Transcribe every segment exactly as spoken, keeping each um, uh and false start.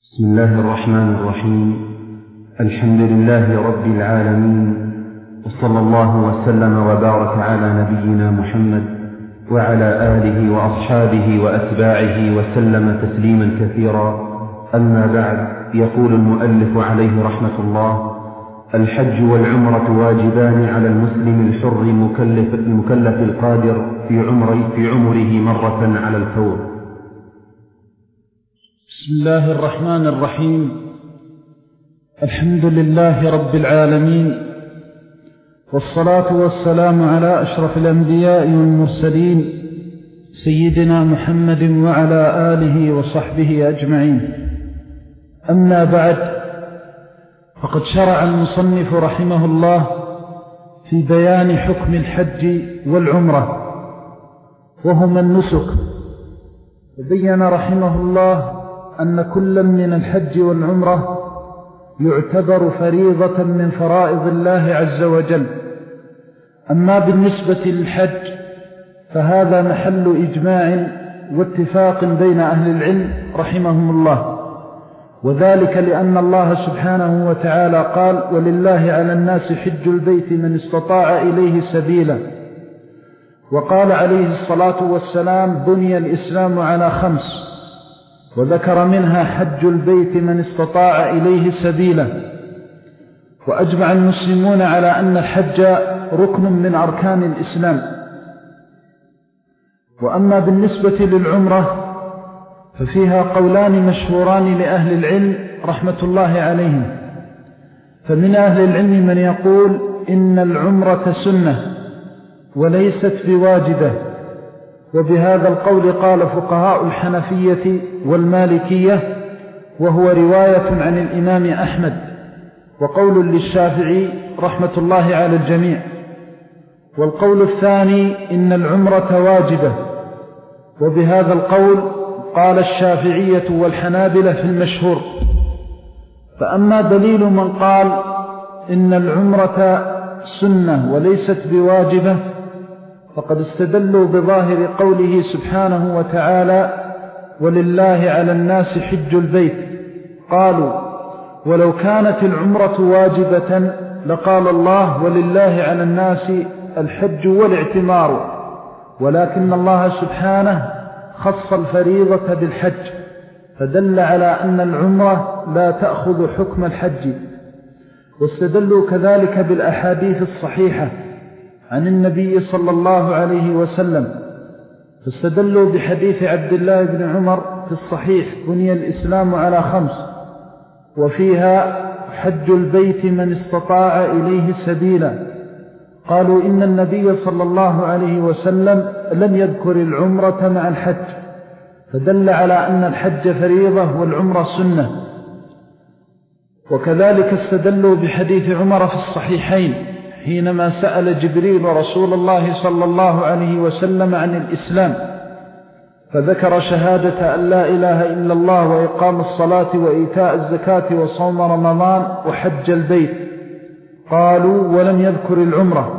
بسم الله الرحمن الرحيم. الحمد لله رب العالمين، وصلى الله وسلم وبارك على نبينا محمد وعلى آله وأصحابه وأتباعه وسلم تسليما كثيرا. أما بعد، يقول المؤلف عليه رحمة الله: الحج والعمرة واجبان على المسلم الحر المكلف, المكلف القادر في عمره, في عمره مرة على الفور. بسم الله الرحمن الرحيم. الحمد لله رب العالمين، والصلاة والسلام على أشرف الأنبياء والمرسلين سيدنا محمد وعلى آله وصحبه أجمعين. أما بعد، فقد شرع المصنف رحمه الله في بيان حكم الحج والعمرة وهما النسك، وبين رحمه الله أن كل من الحج والعمرة يعتبر فريضة من فرائض الله عز وجل. أما بالنسبة للحج فهذا محل إجماع واتفاق بين أهل العلم رحمهم الله، وذلك لأن الله سبحانه وتعالى قال: ولله على الناس حج البيت من استطاع إليه سبيلا. وقال عليه الصلاة والسلام: بني الإسلام على خمس، وذكر منها حج البيت من استطاع إليه سبيلا. وأجمع المسلمون على أن الحج ركن من أركان الإسلام. وأما بالنسبة للعمرة ففيها قولان مشهوران لأهل العلم رحمة الله عليهم. فمن أهل العلم من يقول إن العمرة سنة وليست بواجبة، وبهذا القول قال فقهاء الحنفية والمالكية، وهو رواية عن الإمام أحمد، وقول للشافعي رحمة الله على الجميع. والقول الثاني إن العمرة واجبة، وبهذا القول قال الشافعية والحنابلة في المشهور. فأما دليل من قال إن العمرة سنة وليست بواجبة فقد استدلوا بظاهر قوله سبحانه وتعالى: ولله على الناس حج البيت. قالوا: ولو كانت العمرة واجبة لقال الله: ولله على الناس الحج والاعتمار، ولكن الله سبحانه خص الفريضة بالحج، فدل على أن العمرة لا تأخذ حكم الحج. واستدلوا كذلك بالأحاديث الصحيحة عن النبي صلى الله عليه وسلم، فاستدلوا بحديث عبد الله بن عمر في الصحيح: بني الإسلام على خمس، وفيها حج البيت من استطاع إليه سبيلا. قالوا إن النبي صلى الله عليه وسلم لم يذكر العمرة مع الحج، فدل على أن الحج فريضة والعمرة سنة. وكذلك استدلوا بحديث عمر في الصحيحين حينما سأل جبريل رسول الله صلى الله عليه وسلم عن الإسلام، فذكر شهادة أن لا إله إلا الله وإقام الصلاة وإيتاء الزكاة وصوم رمضان وحج البيت. قالوا: ولم يذكر العمرة.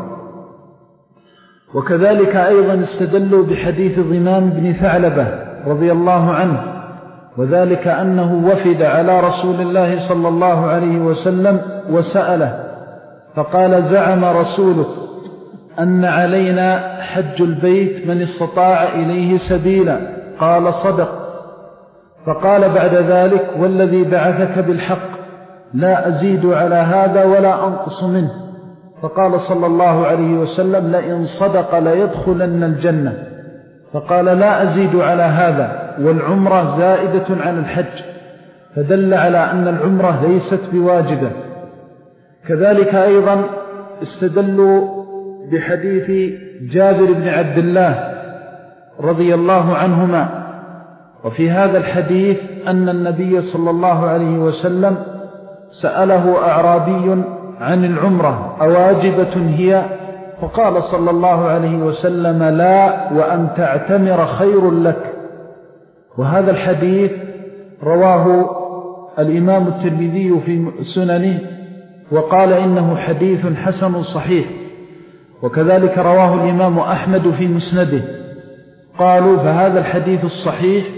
وكذلك أيضا استدلوا بحديث ضمام بن ثعلبة رضي الله عنه، وذلك أنه وفد على رسول الله صلى الله عليه وسلم وسأله، فقال: زعم رسولك أن علينا حج البيت من استطاع إليه سبيلا. قال: صدق. فقال بعد ذلك: والذي بعثك بالحق لا أزيد على هذا ولا أنقص منه. فقال صلى الله عليه وسلم: لئن صدق ليدخلن الجنة. فقال: لا أزيد على هذا، والعمرة زائدة عن الحج، فدل على أن العمرة ليست بواجبة. كذلك أيضا استدلوا بحديث جابر بن عبد الله رضي الله عنهما، وفي هذا الحديث أن النبي صلى الله عليه وسلم سأله أعرابي عن العمرة: أواجبة هي؟ فقال صلى الله عليه وسلم: لا، وأن تعتمر خير لك. وهذا الحديث رواه الإمام الترمذي في سننه، وقال إنه حديث حسن صحيح. وكذلك رواه الإمام أحمد في مسنده. قالوا: فهذا الحديث الصحيح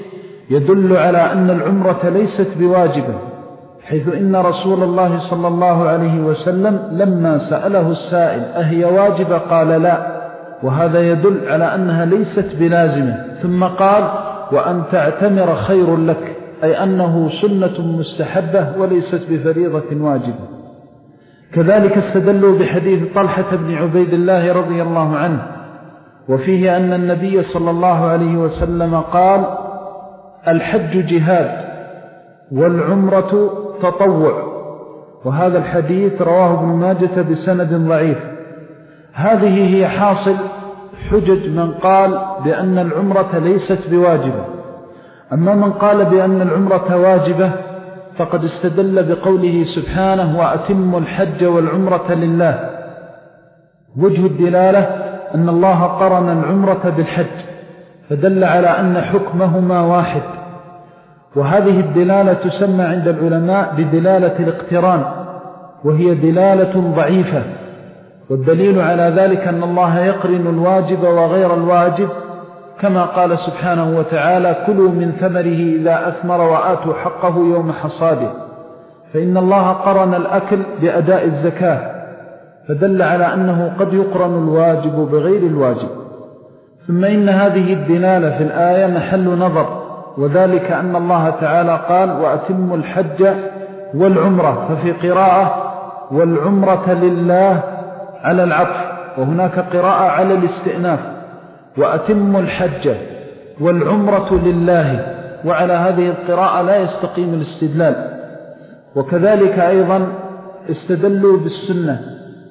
يدل على أن العمرة ليست بواجبة، حيث إن رسول الله صلى الله عليه وسلم لما سأله السائل أهي واجبة قال لا، وهذا يدل على أنها ليست بلازمة. ثم قال وأن تعتمر خير لك، أي أنه سنة مستحبة وليست بفريضة واجبة. كذلك استدلوا بحديث طلحة بن عبيد الله رضي الله عنه، وفيه أن النبي صلى الله عليه وسلم قال الحج جهاد والعمرة تطوع، وهذا الحديث رواه ابن ماجة بسند ضعيف. هذه هي حاصل حجج من قال بأن العمرة ليست بواجبة. أما من قال بأن العمرة واجبة فقد استدل بقوله سبحانه وأتم الحج والعمرة لله. وجه الدلالة أن الله قرن العمرة بالحج، فدل على أن حكمهما واحد، وهذه الدلالة تسمى عند العلماء بدلالة الاقتران، وهي دلالة ضعيفة. والدليل على ذلك أن الله يقرن الواجب وغير الواجب، كما قال سبحانه وتعالى كلوا من ثمره إذا أثمر وآتوا حقه يوم حصاده، فإن الله قرن الأكل بأداء الزكاة، فدل على أنه قد يقرن الواجب بغير الواجب. ثم إن هذه الدلالة في الآية محل نظر، وذلك أن الله تعالى قال وأتم الحج والعمرة، ففي قراءة والعمرة لله على العطف، وهناك قراءة على الاستئناف وأتم الحج والعمرة لله، وعلى هذه القراءة لا يستقيم الاستدلال. وكذلك أيضا استدلوا بالسنة،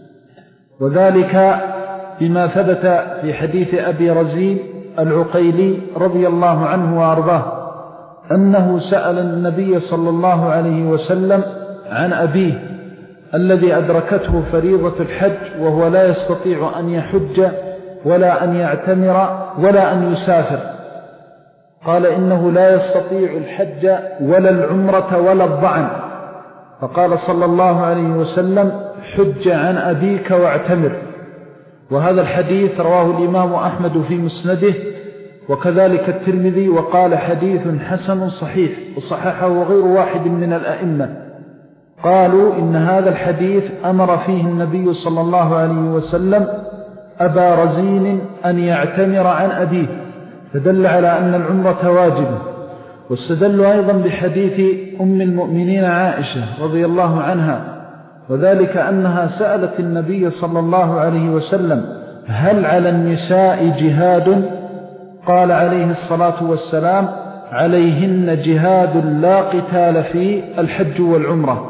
وذلك بما ثبت في حديث أبي رزين العقيلي رضي الله عنه وأرضاه أنه سأل النبي صلى الله عليه وسلم عن أبيه الذي أدركته فريضة الحج وهو لا يستطيع أن يحج ولا أن يعتمر ولا أن يسافر، قال إنه لا يستطيع الحج ولا العمرة ولا الضعن، فقال صلى الله عليه وسلم حج عن أبيك واعتمر. وهذا الحديث رواه الإمام أحمد في مسنده، وكذلك الترمذي، وقال حديث حسن صحيح، وصححه غير واحد من الأئمة. قالوا إن هذا الحديث أمر فيه النبي صلى الله عليه وسلم أبا رزين أن يعتمر عن أبيه، فدل على أن العمرة واجبة. واستدلوا أيضا بحديث أم المؤمنين عائشة رضي الله عنها، وذلك أنها سألت النبي صلى الله عليه وسلم هل على النساء جهاد؟ قال عليه الصلاة والسلام عليهن جهاد لا قتال فيه الحج والعمرة.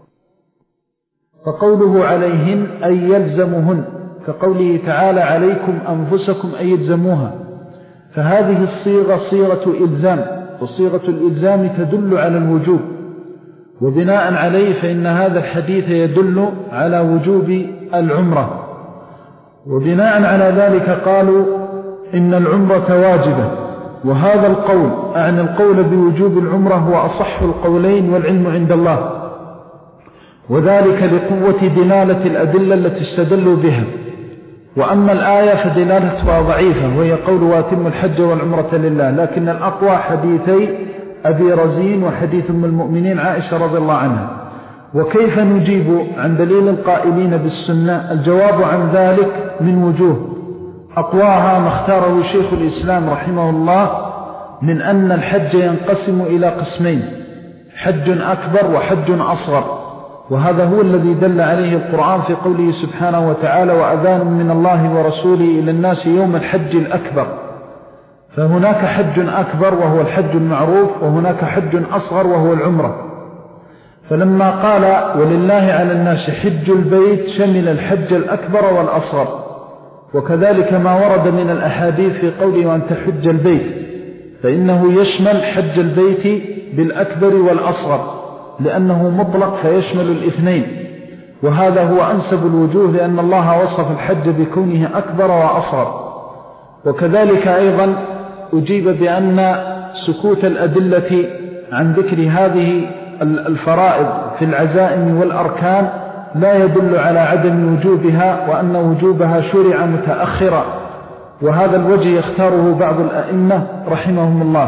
فقوله عليهن أي يلزمهن، كقوله تعالى عليكم أنفسكم أي يلزموها، فهذه الصيغة صيغة إلزام، وصيغة الإلزام تدل على الوجوب، وبناء عليه فإن هذا الحديث يدل على وجوب العمرة. وبناء على ذلك قالوا إن العمرة واجبة، وهذا القول أعني القول بوجوب العمرة هو أصح القولين والعلم عند الله، وذلك لقوة دلالة الأدلة التي استدلوا بها. وأما الآية فدلالتها ضعيفة، وهي قول واتم الحج والعمرة لله، لكن الأقوى حديثي أبي رزين وحديث أم المؤمنين عائشة رضي الله عنها. وكيف نجيب عن دليل القائلين بالسنة؟ الجواب عن ذلك من وجوه، أقواها ما اختاره شيخ الإسلام رحمه الله من أن الحج ينقسم إلى قسمين، حج أكبر وحج أصغر، وهذا هو الذي دل عليه القرآن في قوله سبحانه وتعالى وأذان من الله ورسوله إلى الناس يوم الحج الأكبر. فهناك حج أكبر وهو الحج المعروف، وهناك حج أصغر وهو العمرة. فلما قال ولله على الناس حج البيت شمل الحج الأكبر والأصغر، وكذلك ما ورد من الأحاديث في قوله وأن تحج البيت، فإنه يشمل حج البيت بالأكبر والأصغر، لأنه مطلق فيشمل الاثنين، وهذا هو أنسب الوجوه، لأن الله وصف الحج بكونه أكبر وأصغر. وكذلك أيضا أجيب بأن سكوت الأدلة عن ذكر هذه الفرائض في العزائم والأركان لا يدل على عدم وجوبها، وأن وجوبها شرع متأخرا، وهذا الوجه يختاره بعض الأئمة رحمهم الله،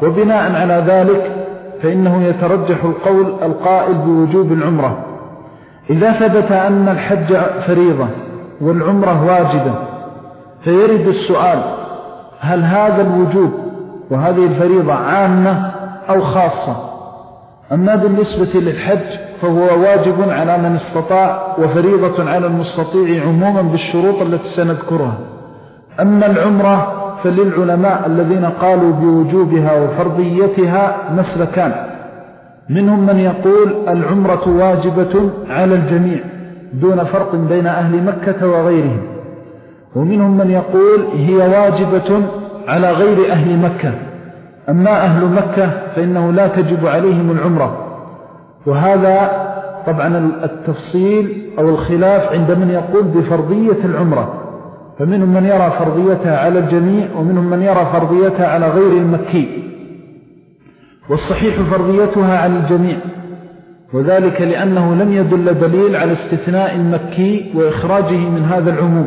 وبناء على ذلك فإنه يترجح القول القائل بوجوب العمرة. إذا ثبت أن الحج فريضة والعمرة واجبة، فيرد السؤال: هل هذا الوجوب وهذه الفريضة عامة أو خاصة؟ أما بالنسبة للحج فهو واجب على من استطاع وفريضة على المستطيع عموما بالشروط التي سنذكرها. أما العمرة فللعلماء الذين قالوا بوجوبها وفرضيتها مسلكان: منهم من يقول العمرة واجبة على الجميع دون فرق بين أهل مكة وغيرهم، ومنهم من يقول هي واجبة على غير أهل مكة، أما أهل مكة فإنه لا تجب عليهم العمرة. وهذا طبعا التفصيل أو الخلاف عند من يقول بفرضية العمرة، فمنهم من يرى فرضيتها على الجميع ومنهم من يرى فرضيتها على غير المكي، والصحيح فرضيتها على الجميع، وذلك لأنه لم يدل دليل على استثناء المكي وإخراجه من هذا العموم.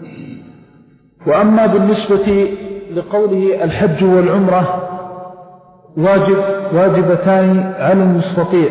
وأما بالنسبة لقوله الحج والعمرة واجب واجبتان على المستطيع،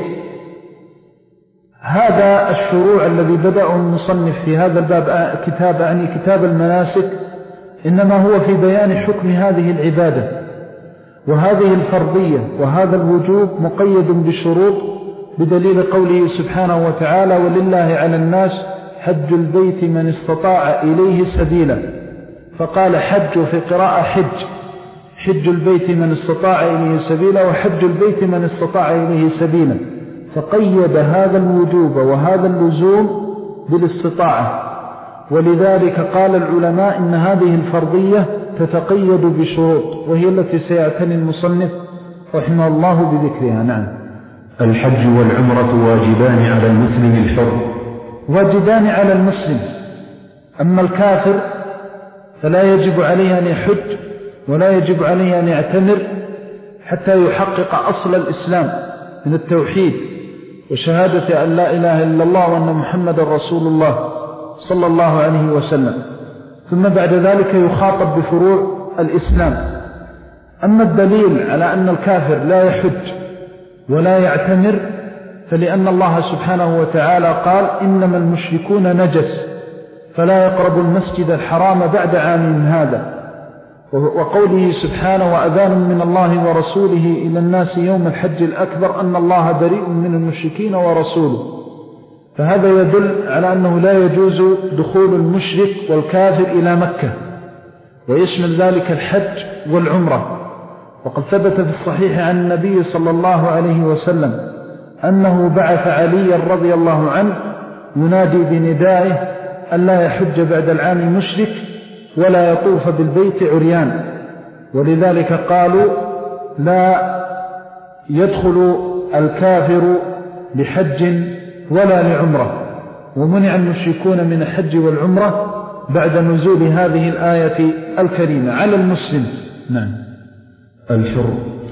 هذا الشروع الذي بدأه المصنف في هذا الباب كتاب يعني كتاب المناسك إنما هو في بيان حكم هذه العبادة، وهذه الفرضية وهذا الوجوب مقيد بشروط بدليل قوله سبحانه وتعالى: ولله على الناس حج البيت من استطاع إليه سبيلا، فقال حج في قراءة حج حج البيت من استطاع إليه سبيلا وحج البيت من استطاع إليه سبيلا، فقيد هذا الوجوب وهذا اللزوم بالاستطاعة. ولذلك قال العلماء إن هذه الفرضية تتقيد بشروط، وهي التي سيعتني المصنف رحمه الله بذكرها. نعم. الحج والعمرة واجبان على المسلم الحر. واجبان على المسلم، أما الكافر فلا يجب عليه أن يحج ولا يجب عليه أن يعتمر حتى يحقق أصل الإسلام من التوحيد وشهادة أن لا إله إلا الله وأن محمد رسول الله صلى الله عليه وسلم، ثم بعد ذلك يخاطب بفروع الإسلام. أما الدليل على أن الكافر لا يحج ولا يعتمر فلأن الله سبحانه وتعالى قال: إنما المشركون نجس فلا يقربوا المسجد الحرام بعد عام هذا، وقوله سبحانه: وأذان من الله ورسوله إلى الناس يوم الحج الأكبر أن الله بريء من المشركين ورسوله. فهذا يدل على أنه لا يجوز دخول المشرك والكافر إلى مكة، ويشمل ذلك الحج والعمرة. وقد ثبت في الصحيح عن النبي صلى الله عليه وسلم أنه بعث علي رضي الله عنه ينادي بندائه أن لا يحج بعد العام مشرك ولا يطوف بالبيت عريان، ولذلك قالوا: لا يدخل الكافر لحج ولا لعمرة. ومنع المشركون من الحج والعمرة بعد نزول هذه الآية الكريمة على المسلم. نعم. الحر.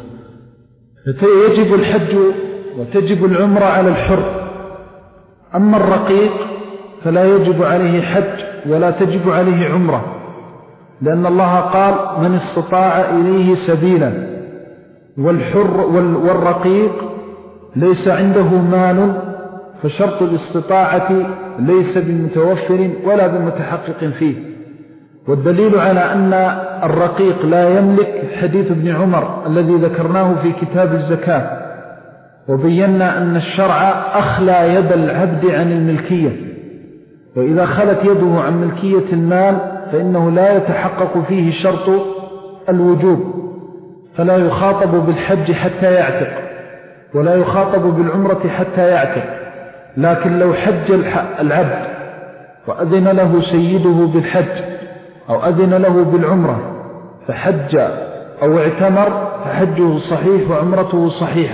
يجب الحج وتجب العمرة على الحر. أما الرقيق فلا يجب عليه حج ولا تجب عليه عمرة، لأن الله قال: من استطاع إليه سبيلا. والحر والرقيق ليس عنده مال، فشرط الاستطاعة ليس بمتوفر ولا بمتحقق فيه. والدليل على أن الرقيق لا يملك حديث ابن عمر الذي ذكرناه في كتاب الزكاة، وبينا أن الشرع أخلى يد العبد عن الملكية، وإذا خلت يده عن ملكية المال فإنه لا يتحقق فيه شرط الوجوب، فلا يخاطب بالحج حتى يعتق ولا يخاطب بالعمرة حتى يعتق. لكن لو حج العبد وأذن له سيده بالحج أو أذن له بالعمرة فحج أو اعتمر فحجه صحيح وعمرته صحيحة.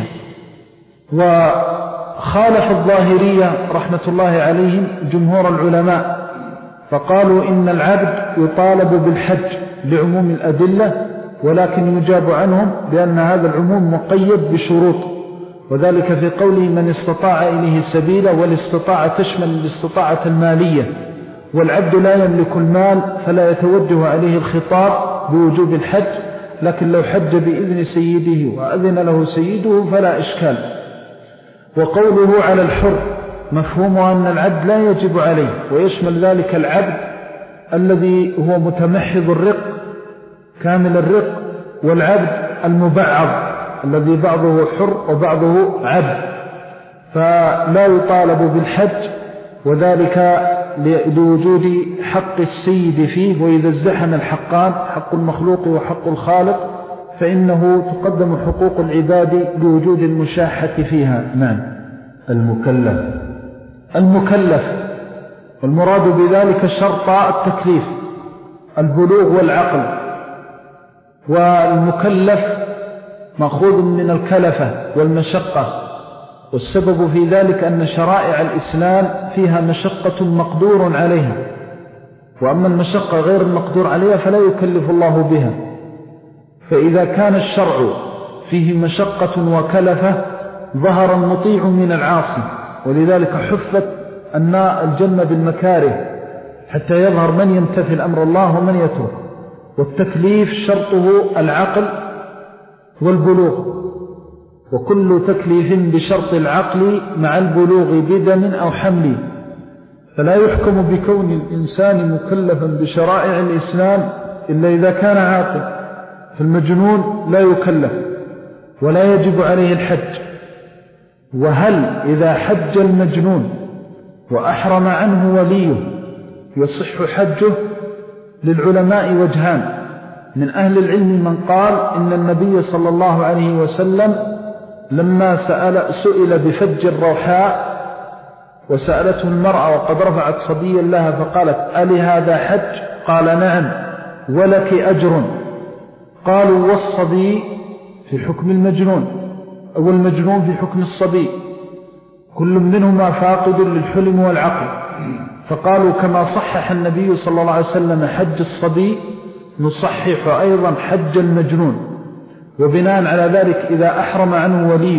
وخالف الظاهرية رحمة الله عليهم جمهور العلماء، فقالوا إن العبد يطالب بالحج لعموم الأدلة، ولكن يجاب عنهم بأن هذا العموم مقيد بشروط، وذلك في قوله: من استطاع إليه سبيلا، والاستطاعة تشمل الاستطاعة المالية، والعبد لا يملك المال فلا يتوجه عليه الخطاب بوجوب الحج، لكن لو حج بإذن سيده وأذن له سيده فلا إشكال. وقوله على الحر مفهومه أن العبد لا يجب عليه، ويشمل ذلك العبد الذي هو متمحض الرق كامل الرق، والعبد المبعض الذي بعضه حر وبعضه عبد، فلا يطالب بالحج، وذلك لوجود حق السيد فيه. وإذا ازدحم الحقان حق المخلوق وحق الخالق فإنه تقدم حقوق العباد لوجود المشاحة فيها. نعم. المكلف المكلف والمراد بذلك شرط التكليف البلوغ والعقل. والمكلف مأخوذ من الكلفة والمشقة، والسبب في ذلك أن شرائع الإسلام فيها مشقة مقدور عليها، وأما المشقة غير المقدور عليها فلا يكلف الله بها. فإذا كان الشرع فيه مشقة وكلفة ظهر المطيع من العاصي، ولذلك حفت أن الجنة بالمكاره حتى يظهر من يمتثل أمر الله ومن يترك. والتكليف شرطه العقل والبلوغ، وكل تكليف بشرط العقل مع البلوغ بدم أو حمل، فلا يحكم بكون الإنسان مكلفا بشرائع الإسلام إلا إذا كان عاقل. فالمجنون لا يكلف ولا يجب عليه الحج. وهل إذا حج المجنون وأحرم عنه وليه يصح حجه؟ للعلماء وجهان. من أهل العلم من قال إن النبي صلى الله عليه وسلم لما سأل سئل بفج الروحاء وسألته المرأة وقد رفعت صبيا لها فقالت ألي هذا حج؟ قال نعم ولك أجر. قالوا والصبي في حكم المجنون أو المجنون في حكم الصبي، كل منهما فاقد للحلم والعقل. فقالوا كما صحح النبي صلى الله عليه وسلم حج الصبي نصحح أيضا حج المجنون. وبناء على ذلك إذا أحرم عنه وليه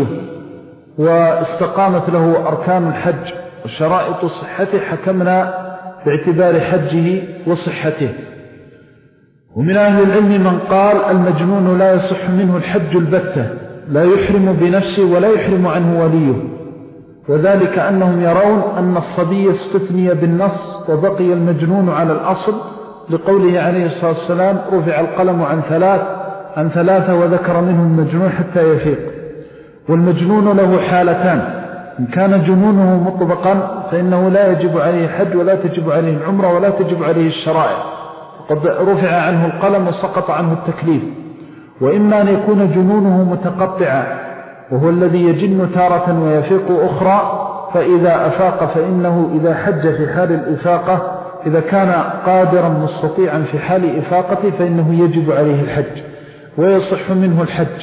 واستقامت له أركان الحج وشرائط صحته حكمنا باعتبار حجه وصحته. ومن أهل العلم من قال المجنون لا يصح منه الحج البتة، لا يحرم بنفسه ولا يحرم عنه وليه، وذلك أنهم يرون أن الصبي استثني بالنص وبقي المجنون على الأصل، لقوله عليه الصلاة والسلام رفع القلم عن ثلاث عن ثلاثة وذكر منهم المجنون حتى يفيق. والمجنون له حالتان: إن كان جنونه مطبقا فإنه لا يجب عليه الحج ولا تجب عليه العمرة ولا تجب عليه الشرائع، قد رفع عنه القلم وسقط عنه التكليف. وإما أن يكون جنونه متقطعا وهو الذي يجن تارة ويفيق أخرى، فإذا أفاق فإنه إذا حج في حال الإفاقة إذا كان قادرا مستطيعا في حال إفاقته فإنه يجب عليه الحج ويصح منه الحج.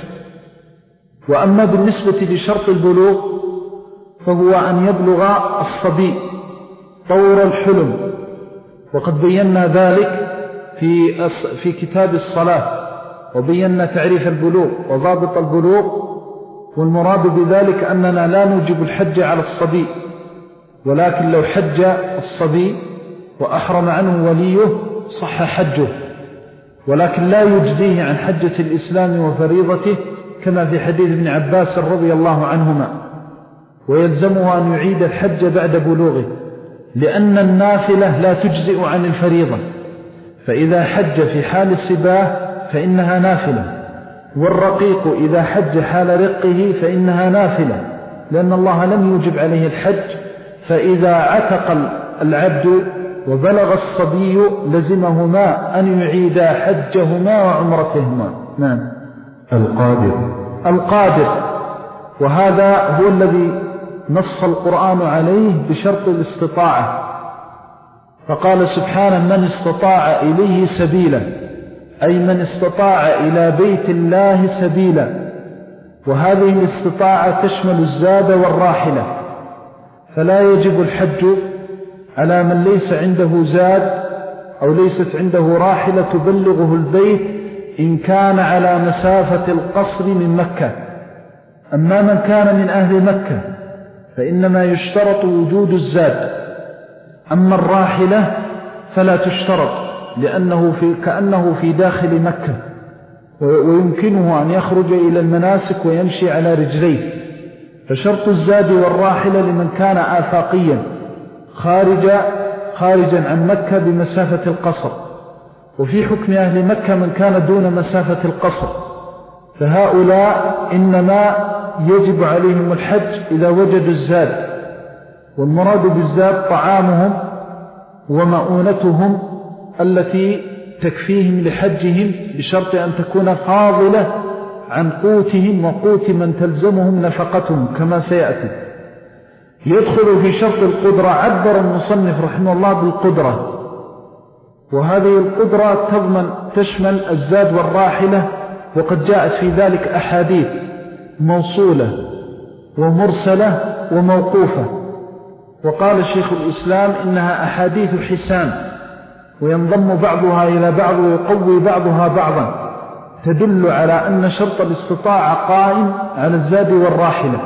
وأما بالنسبة لشرط البلوغ فهو أن يبلغ الصبي طور الحلم، وقد بينا ذلك في في كتاب الصلاة، وبينا تعريف البلوغ وضابط البلوغ. والمراد بذلك أننا لا نوجب الحج على الصبي، ولكن لو حج الصبي وأحرم عنه وليه صح حجه، ولكن لا يجزيه عن حجة الإسلام وفريضته كما في حديث ابن عباس رضي الله عنهما، ويلزمه أن يعيد الحج بعد بلوغه، لأن النافلة لا تجزئ عن الفريضة، فإذا حج في حال السباه فإنها نافلة، والرقيق إذا حج حال رقه فإنها نافلة، لأن الله لم يوجب عليه الحج. فإذا عتق العبد وبلغ الصبي لزمهما أن يعيدا حجهما وعمرتهما. نعم. القادر القادر وهذا هو الذي نص القرآن عليه بشرط الاستطاعة، فقال سبحانه من استطاع إليه سبيلا، أي من استطاع إلى بيت الله سبيلا. وهذه الاستطاعة تشمل الزاد والراحلة، فلا يجب الحج على من ليس عنده زاد أو ليست عنده راحلة تبلغه البيت إن كان على مسافة القصر من مكة. أما من كان من أهل مكة فإنما يشترط وجود الزاد، أما الراحلة فلا تشترط، لأنه في كأنه في داخل مكة، ويمكنه أن يخرج إلى المناسك ويمشي على رجليه. فشرط الزاد والراحلة لمن كان آفاقيا خارجا, خارجا عن مكة بمسافة القصر. وفي حكم أهل مكة من كان دون مسافة القصر، فهؤلاء إنما يجب عليهم الحج إذا وجدوا الزاد، والمراد بالزاد طعامهم ومؤونتهم التي تكفيهم لحجهم، بشرط أن تكون فاضلة عن قوتهم وقوت من تلزمهم نفقتهم كما سيأتي. يدخل في شرط القدرة، عبر المصنف رحمه الله بالقدرة، وهذه القدرة تضمن تشمل الزاد والراحلة، وقد جاءت في ذلك أحاديث موصولة ومرسلة وموقوفة. وقال شيخ الإسلام إنها أحاديث حسان، وينضم بعضها إلى بعض ويقوي بعضها بعضا، تدل على أن شرط الاستطاعة قائم على الزاد والراحلة.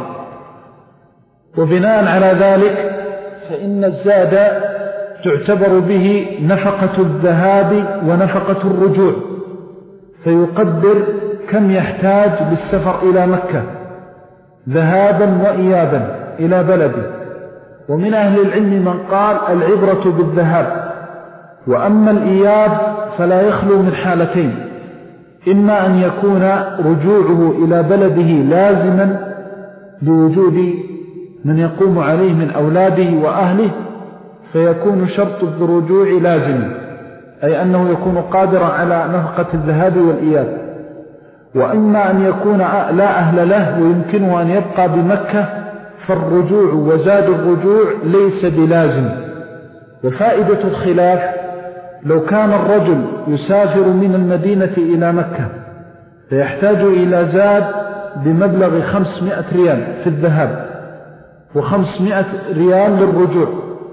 وبناء على ذلك فإن الزاد تعتبر به نفقة الذهاب ونفقة الرجوع، فيقدر كم يحتاج للسفر إلى مكة ذهابا وإيابا إلى بلده. ومن أهل العلم من قال العبرة بالذهاب، وأما الإياب فلا يخلو من حالتين: إما أن يكون رجوعه إلى بلده لازما لوجود من يقوم عليه من أولاده وأهله، فيكون شرط الرجوع لازما، أي أنه يكون قادرا على نفقة الذهاب والإياب. وإما أن يكون لا أهل له ويمكنه أن يبقى بمكة، فالرجوع وزاد الرجوع ليس بلازم. وفائدة الخلاف: لو كان الرجل يسافر من المدينة إلى مكة فيحتاج إلى زاد بمبلغ خمسمائة ريال في الذهاب وخمسمائة ريال للرجوع،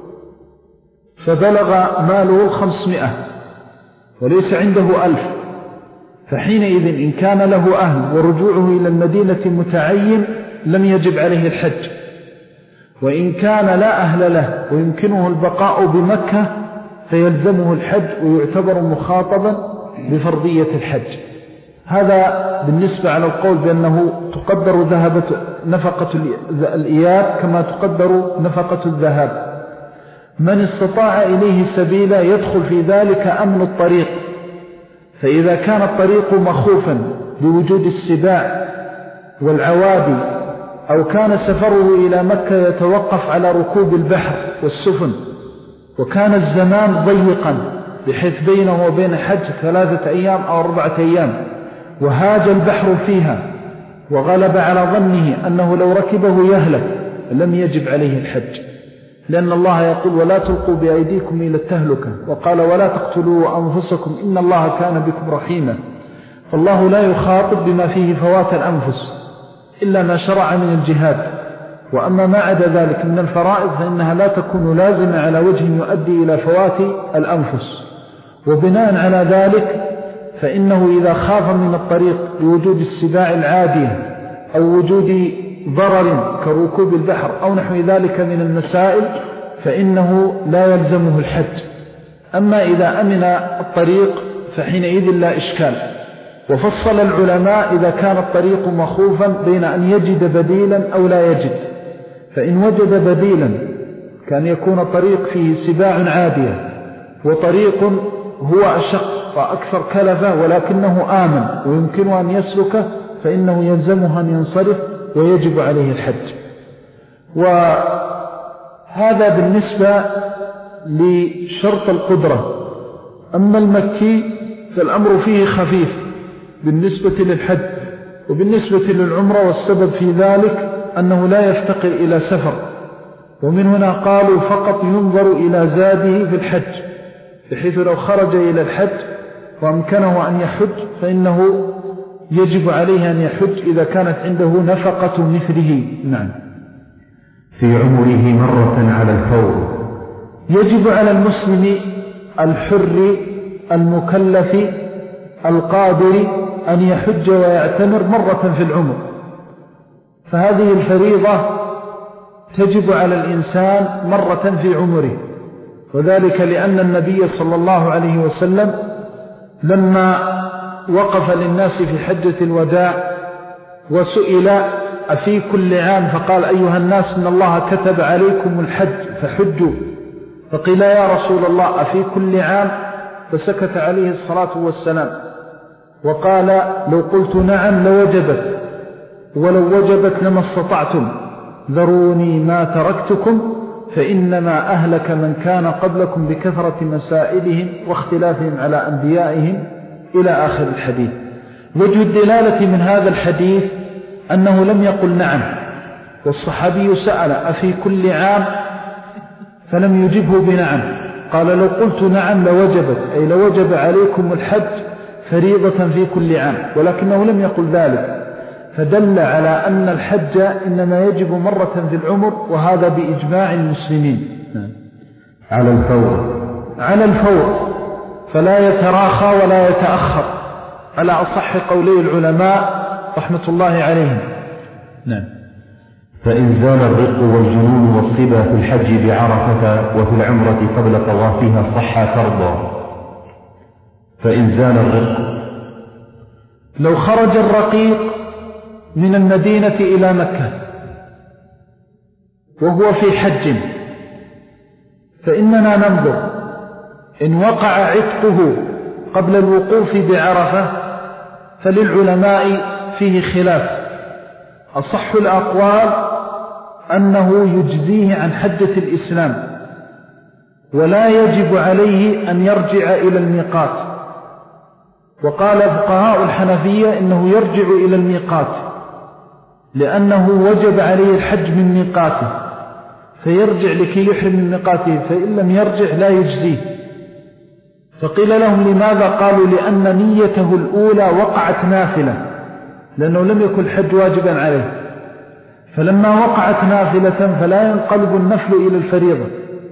فبلغ ماله خمسمائة وليس عنده ألف، فحينئذ إن كان له أهل ورجوعه إلى المدينة متعين لم يجب عليه الحج. وإن كان لا أهل له ويمكنه البقاء بمكة فيلزمه الحج ويعتبر مخاطبا بفرضية الحج. هذا بالنسبة على القول بأنه تقدر ذهبة نفقة الإياب كما تقدر نفقة الذهاب. من استطاع إليه سبيلا يدخل في ذلك أمن الطريق، فإذا كان الطريق مخوفا بوجود السباع والعوادي، أو كان سفره إلى مكة يتوقف على ركوب البحر والسفن، وكان الزمان ضيقا بحيث بينه وبين حج ثلاثة أيام أو أربعة أيام، وهاج البحر فيها وغلب على ظنه أنه لو ركبه يهلك، لم يجب عليه الحج، لأن الله يقول: ولا تلقوا بأيديكم إلى التهلكة، وقال: ولا تقتلوا أنفسكم إن الله كان بكم رحيما. فالله لا يخاطب بما فيه فوات الأنفس إلا ما شرع من الجهاد، وأما ما عدا ذلك من الفرائض فإنها لا تكون لازمة على وجه يؤدي إلى فوات الأنفس. وبناء على ذلك فإنه إذا خاف من الطريق لوجود السباع العادية أو وجود ضرر كركوب البحر أو نحو ذلك من المسائل فإنه لا يلزمه الحج. أما إذا أمن الطريق فحينئذ لا إشكال. وفصل العلماء إذا كان الطريق مخوفا بين أن يجد بديلا أو لا يجد. فإن وجد بديلا كان يكون طريق فيه سباع عادية وطريق هو أشق وأكثر كلفة ولكنه آمن ويمكنه أن يسلك، فإنه يلزمه أن ينصرف ويجب عليه الحج. وهذا بالنسبة لشرط القدرة. أما المكي فالأمر فيه خفيف بالنسبة للحج وبالنسبة للعمرة، والسبب في ذلك أنه لا يفتقر إلى سفر، ومن هنا قالوا فقط ينظر إلى زاده في الحج، بحيث لو خرج إلى الحج وأمكنه أن يحج فإنه يجب عليه أن يحج إذا كانت عنده نفقة مثله. نعم. في عمره مرة على الفور. يجب على المسلم الحر المكلف القادر أن يحج ويعتمر مرة في العمر، فهذه الفريضة تجب على الإنسان مرة في عمره، وذلك لأن النبي صلى الله عليه وسلم لما وقف للناس في حجة الوداع وسئل أفي كل عام، فقال أيها الناس إن الله كتب عليكم الحج فحجوا، فقيل يا رسول الله أفي كل عام، فسكت عليه الصلاة والسلام وقال لو قلت نعم لوجبت، ولو وجبت لما استطعتم، ذروني ما تركتكم فإنما أهلك من كان قبلكم بكثرة مسائلهم واختلافهم على أنبيائهم إلى آخر الحديث. وجه الدلالة من هذا الحديث أنه لم يقل نعم، والصحابي سأل أفي كل عام فلم يجبه بنعم، قال لو قلت نعم لوجبت، أي لوجب عليكم الحج فريضة في كل عام، ولكنه لم يقل ذلك، فدل على أن الحج إنما يجب مرة في العمر، وهذا بإجماع المسلمين. على الفور على الفور فلا يتراخى ولا يتأخر على أصح قولي العلماء رحمة الله عليهم. نعم. فإن زال الرق والجنون والصبا في الحج بعرفة وفي العمرة قبل طوافها صح فرضا. فإن زال الرق، لو خرج الرقيق من المدينة إلى مكة وهو في حج فإننا ننظر إن وقع عتقه قبل الوقوف بعرفة فللعلماء فيه خلاف. أصح الأقوال أنه يجزيه عن حجة الإسلام ولا يجب عليه أن يرجع إلى الميقات، وقال فقهاء الحنفية إنه يرجع إلى الميقات لأنه وجب عليه الحج من ميقاته، فيرجع لكي يحرم من ميقاته، فإن لم يرجع لا يجزيه. فقيل لهم لماذا؟ قالوا لأن نيته الأولى وقعت نافلة، لأنه لم يكن الحج واجبا عليه، فلما وقعت نافلة فلا ينقلب النفل إلى الفريضة.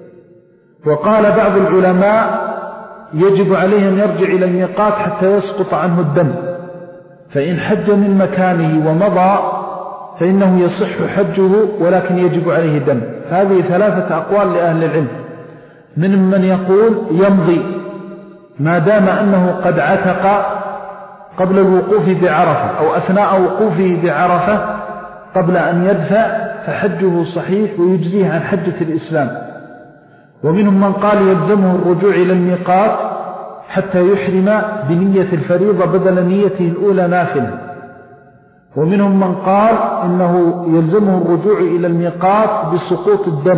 وقال بعض العلماء يجب عليه أن يرجع إلى الميقات حتى يسقط عنه الدم، فإن حج من مكانه ومضى فإنه يصح حجه ولكن يجب عليه دم. هذه ثلاثة أقوال لأهل العلم، من من يقول يمضي ما دام أنه قد عتق قبل الوقوف بعرفة أو أثناء وقوفه بعرفة قبل أن يدفع فحجه صحيح ويجزيه عن حجة الإسلام. ومنهم من قال يلزمه الرجوع إلى الميقات حتى يحرم بنية الفريضة بدل نيته الأولى نافلة. ومنهم من قال إنه يلزمه الرجوع إلى الميقات بسقوط الدم،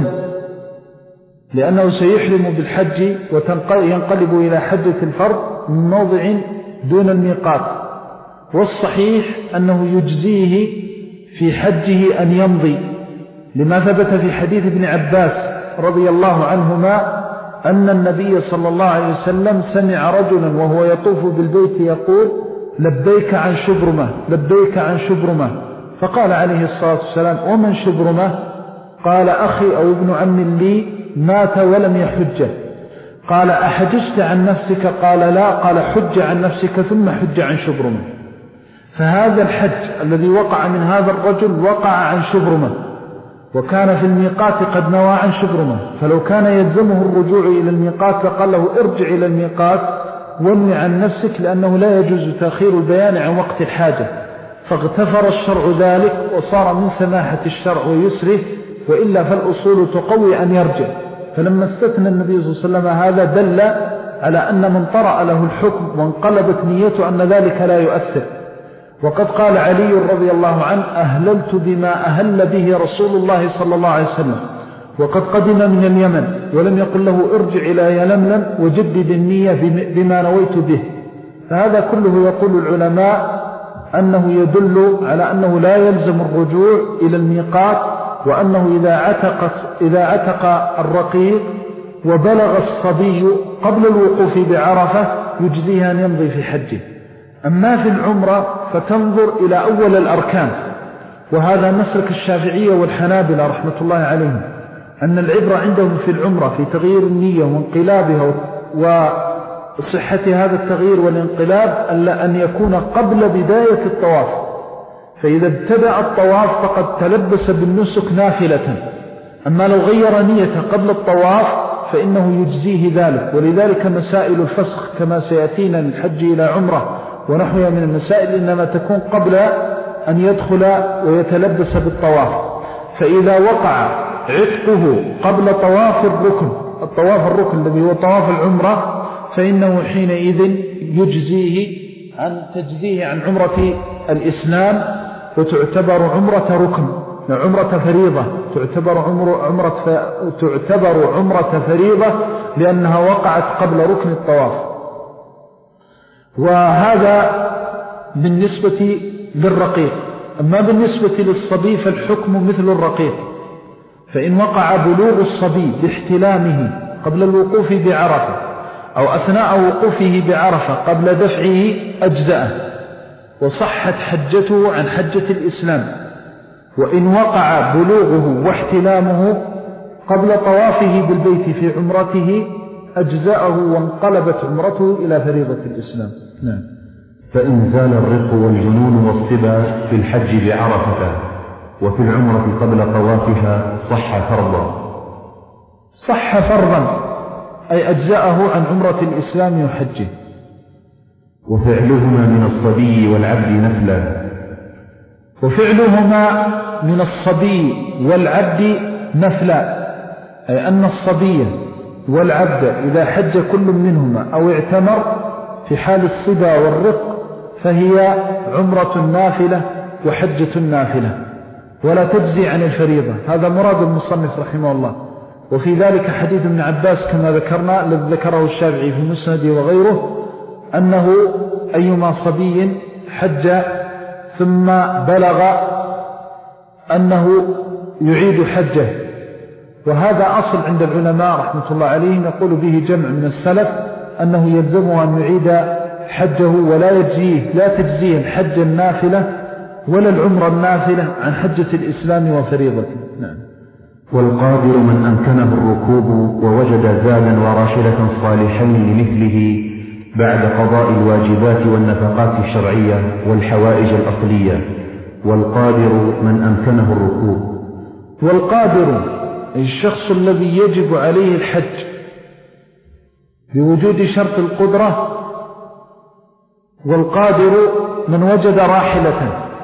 لأنه سيحرم بالحج وينقلب إلى حجة الفرض من موضع دون الميقات. والصحيح أنه يجزيه في حجه أن يمضي، لما ثبت في حديث ابن عباس رضي الله عنهما أن النبي صلى الله عليه وسلم سمع رجلا وهو يطوف بالبيت يقول لبيك عن شبرمة لبيك عن شبرمة، فقال عليه الصلاة والسلام ومن شبرمة؟ قال أخي أو ابن عم لي مات ولم يحج. قال أحججت عن نفسك؟ قال لا. قال حج عن نفسك ثم حج عن شبرمة. فهذا الحج الذي وقع من هذا الرجل وقع عن شبرمة، وكان في الميقات قد نوى عن شبرمة، فلو كان يلزمه الرجوع إلى الميقات لقال له ارجع إلى الميقات وانوي عن نفسك، لأنه لا يجوز تأخير البيان عن وقت الحاجة. فاغتفر الشرع ذلك وصار من سماحة الشرع ويسره، وإلا فالأصول تقوي أن يرجع. فلما استثنى النبي صلى الله عليه وسلم هذا دل على أن من طرأ له الحكم وانقلبت نيته أن ذلك لا يؤثر. وقد قال علي رضي الله عنه أهللت بما أهل به رسول الله صلى الله عليه وسلم، وقد قدم من اليمن ولم يقل له ارجع إلى يلملم وجدد النية بما نويت به. فهذا كله يقول العلماء أنه يدل على أنه لا يلزم الرجوع إلى الميقات، وأنه إذا عتق, إذا عتق الرقيق وبلغ الصبي قبل الوقوف بعرفة يجزيه أن يمضي في حجه. أما في العمرة فتنظر إلى أول الأركان، وهذا مسلك الشافعية والحنابلة رحمة الله عليهم، أن العبرة عندهم في العمرة في تغيير النية وانقلابها وصحة هذا التغيير والانقلاب أن يكون قبل بداية الطواف، فإذا ابتدأ الطواف فقد تلبس بالنسك نافلة. أما لو غير نيته قبل الطواف فإنه يجزيه ذلك. ولذلك مسائل الفسخ كما سيأتينا الحج إلى عمرة ونحوها من المسائل إنما تكون قبل أن يدخل ويتلبس بالطواف. فإذا وقع عتقه قبل طواف الركن، الطواف الركن الذي هو طواف العمرة، فإنه حينئذ يجزيه عن تجزيه عن عمرة الإسلام، وتعتبر عمرة ركن، عمرة فريضة، تعتبر عمرة, عمرة ف... تعتبر عمرة فريضة لأنها وقعت قبل ركن الطواف. وهذا بالنسبة للرقيق. أما بالنسبة للصبي فالحكم مثل الرقيق، فإن وقع بلوغ الصبي باحتلامه قبل الوقوف بعرفة أو أثناء وقوفه بعرفة قبل دفعه أجزأه وصحت حجته عن حجة الإسلام. وإن وقع بلوغه واحتلامه قبل طوافه بالبيت في عمرته أجزأه وانقلبت عمرته إلى فريضة الإسلام. نعم. فإن زال الرق والجنون والصبا في الحج بعرفة وفي العمرة قبل طوافها صح فرضا. صح فرضا أي أجزأه عن عمرة الإسلام وحجه. وفعلهما من الصبي والعبد نفلا. وفعلهما من الصبي والعبد نفلا، أي أن الصبي والعبد إذا حج كل منهما أو اعتمر في حال الصبا والرق فهي عمرة نافلة وحجة نافلة ولا تجزي عن الفريضة. هذا مراد المصنف رحمه الله. وفي ذلك حديث ابن عباس كما ذكرنا الذي ذكره الشافعي في مسنده وغيره، أنه أيما صبي حج ثم بلغ أنه يعيد حجه، وهذا أصل عند العلماء رحمة الله عليهم يقول به جمع من السلف أنه يلزمه أن يعيد حجه ولا يجزيه لا تجزيه الحج النافلة ولا العمر النافلة عن حجة الإسلام وفريضته. نعم. والقادر من أمكنه الركوب ووجد زادا وراشدة صالحين لمثله بعد قضاء الواجبات والنفقات الشرعية والحوائج الأصلية. والقادر من أمكنه الركوب. والقادر الشخص الذي يجب عليه الحج بوجود شرط القدرة. والقادر من وجد راحلة،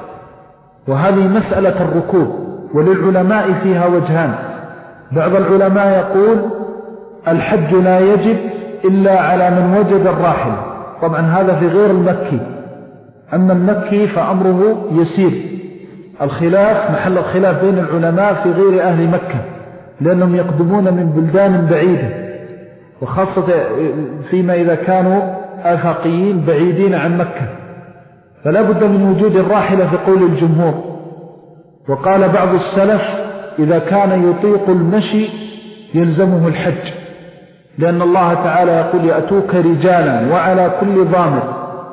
وهذه مسألة الركوب وللعلماء فيها وجهان. بعض العلماء يقول الحج لا يجب إلا على من وجد الراحلة، طبعا هذا في غير المكي. أما المكي فأمره يسير. الخلاف محل الخلاف بين العلماء في غير أهل مكة، لأنهم يقدمون من بلدان بعيدة، وخاصة فيما إذا كانوا آفاقيين بعيدين عن مكة، فلا بد من وجود الراحلة في قول الجمهور. وقال بعض السلف إذا كان يطيق المشي يلزمه الحج، لأن الله تعالى يقول يأتوك رجالا وعلى كل ضامر،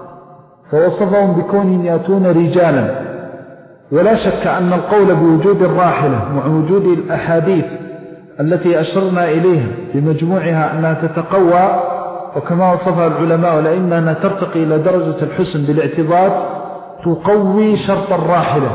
فوصفهم بكونهم يأتون رجالا. ولا شك أن القول بوجود الراحلة مع وجود الأحاديث التي أشرنا إليها بمجموعها أنها تتقوى، وكما وصفها العلماء والأئمة أنها ترتقي إلى درجة الحسن بالاعتضاد، تقوي شرط الراحلة.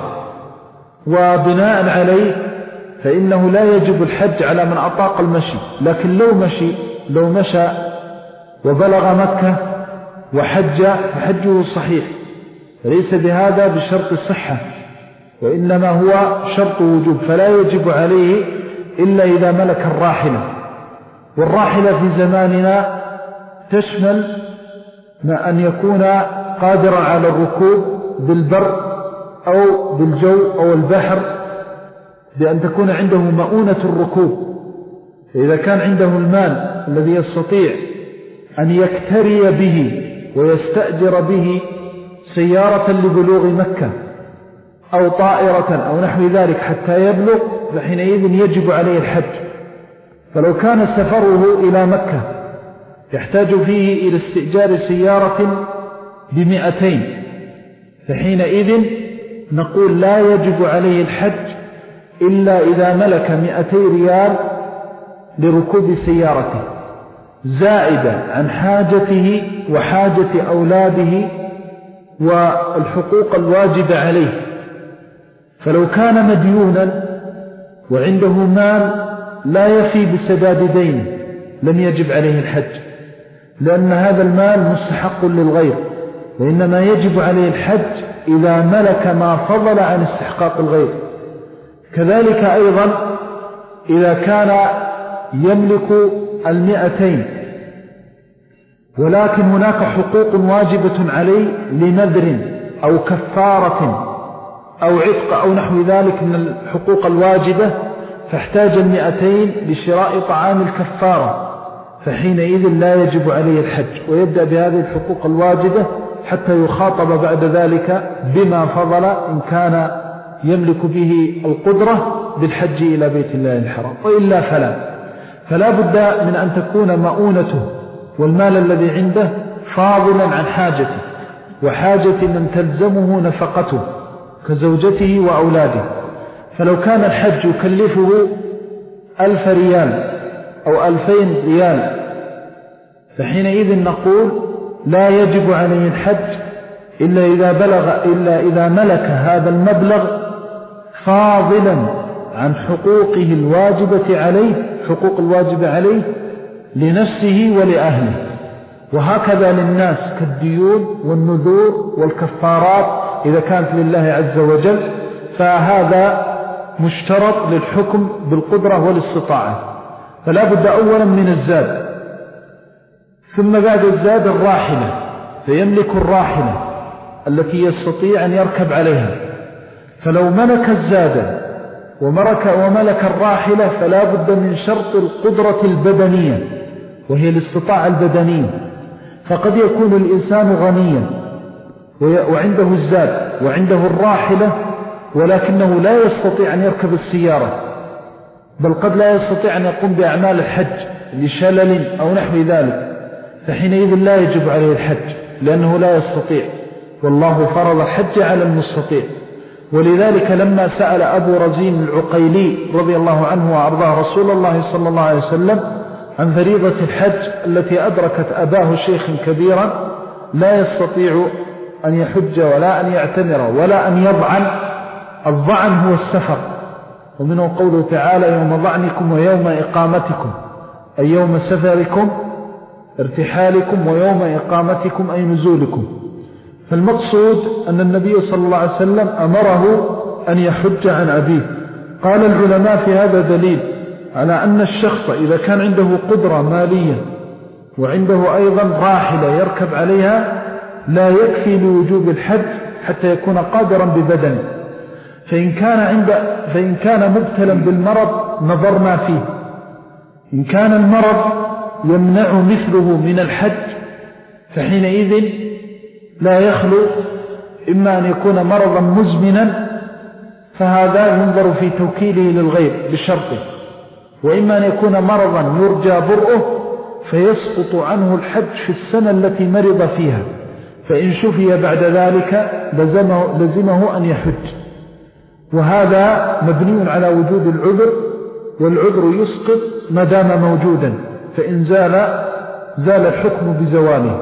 وبناء عليه فإنه لا يجب الحج على من أطاق المشي، لكن لو مشي لو مشى وبلغ مكة وحج فحجه صحيح، فليس بهذا بشرط الصحة، وإنما هو شرط وجوب، فلا يجب عليه إلا إذا ملك الراحلة. والراحلة في زماننا تشمل ما أن يكون قادرا على الركوب بالبر أو بالجو أو البحر، بأن تكون عنده مؤونة الركوب. فإذا كان عنده المال الذي يستطيع أن يكتري به ويستأجر به سيارة لبلوغ مكة أو طائرة أو نحو ذلك حتى يبلغ، فحينئذ يجب عليه الحج. فلو كان سفره إلى مكة يحتاج فيه إلى استئجار سيارة بمئتين، فحينئذ نقول لا يجب عليه الحج إلا إذا ملك مئتي ريال لركوب سيارته، زائدة عن حاجته وحاجة أولاده والحقوق الواجبة عليه. فلو كان مديونا وعنده مال لا يفي بسداد دينه لم يجب عليه الحج، لأن هذا المال مستحق للغير، وإنما يجب عليه الحج إذا ملك ما فضل عن استحقاق الغير. كذلك أيضا إذا كان يملك المئتين ولكن هناك حقوق واجبة عليه لنذر أو كفارة أو عتق أو نحو ذلك من الحقوق الواجبة، فاحتاج المئتين لشراء طعام الكفارة، فحينئذ لا يجب عليه الحج، ويبدأ بهذه الحقوق الواجبة حتى يخاطب بعد ذلك بما فضل إن كان يملك به القدرة بالحج إلى بيت الله الحرام، وإلا فلا فلا بد من أن تكون مؤونته والمال الذي عنده فاضلا عن حاجته وحاجة من تلزمه نفقته كزوجته وأولاده. فلو كان الحج يكلفه ألف ريال أو ألفين ريال فحينئذ نقول لا يجب عليه الحج إلا إذا بلغ إلا إذا ملك هذا المبلغ فاضلا عن حقوقه الواجبة عليه، حقوق الواجبة عليه لنفسه ولأهله. وهكذا للناس كالديون والنذور والكفارات إذا كانت لله عز وجل، فهذا مشترط للحكم بالقدرة والاستطاعة. فلا بد أولا من الزاد، ثم بعد الزاد الراحلة، فيملك الراحلة التي يستطيع أن يركب عليها. فلو ملك الزاد وملك, وملك الراحلة فلا بد من شرط القدرة البدنية وهي الاستطاعة البدنية. فقد يكون الإنسان غنيا وعنده الزاد وعنده الراحلة ولكنه لا يستطيع أن يركب السيارة، بل قد لا يستطيع أن يقوم بأعمال الحج لشلل أو نحو ذلك، فحينئذ لا يجب عليه الحج لأنه لا يستطيع، والله فرض الحج على المستطيع. ولذلك لما سأل أبو رزين العقيلي رضي الله عنه وأرضاه رسول الله صلى الله عليه وسلم عن فريضة الحج التي أدركت أباه شيخا كبيرا لا يستطيع أن يحج ولا أن يعتمر ولا أن يضعن، الضعن هو السفر، ومنه قوله تعالى يوم ضعنكم ويوم إقامتكم، أي يوم سفركم ارتحالكم ويوم إقامتكم أي نزولكم. فالمقصود أن النبي صلى الله عليه وسلم أمره أن يحج عن أبيه. قال العلماء في هذا دليل على أن الشخص إذا كان عنده قدرة مالية وعنده أيضا راحلة يركب عليها لا يكفي لوجوب الحج حتى يكون قادرا ببدنه. فإن كان, عند فإن كان مبتلا بالمرض نظرنا فيه، إن كان المرض يمنع مثله من الحج فحينئذ لا يخلو إما أن يكون مرضا مزمنا فهذا ينظر في توكيله للغير بشرطه، وإما أن يكون مرضا يرجى برؤه فيسقط عنه الحج في السنة التي مرض فيها، فإن شفي بعد ذلك لزمه, لزمه أن يحج. وهذا مبني على وجود العذر، والعذر يسقط ما دام موجودا، فإن زال زال الحكم بزواله.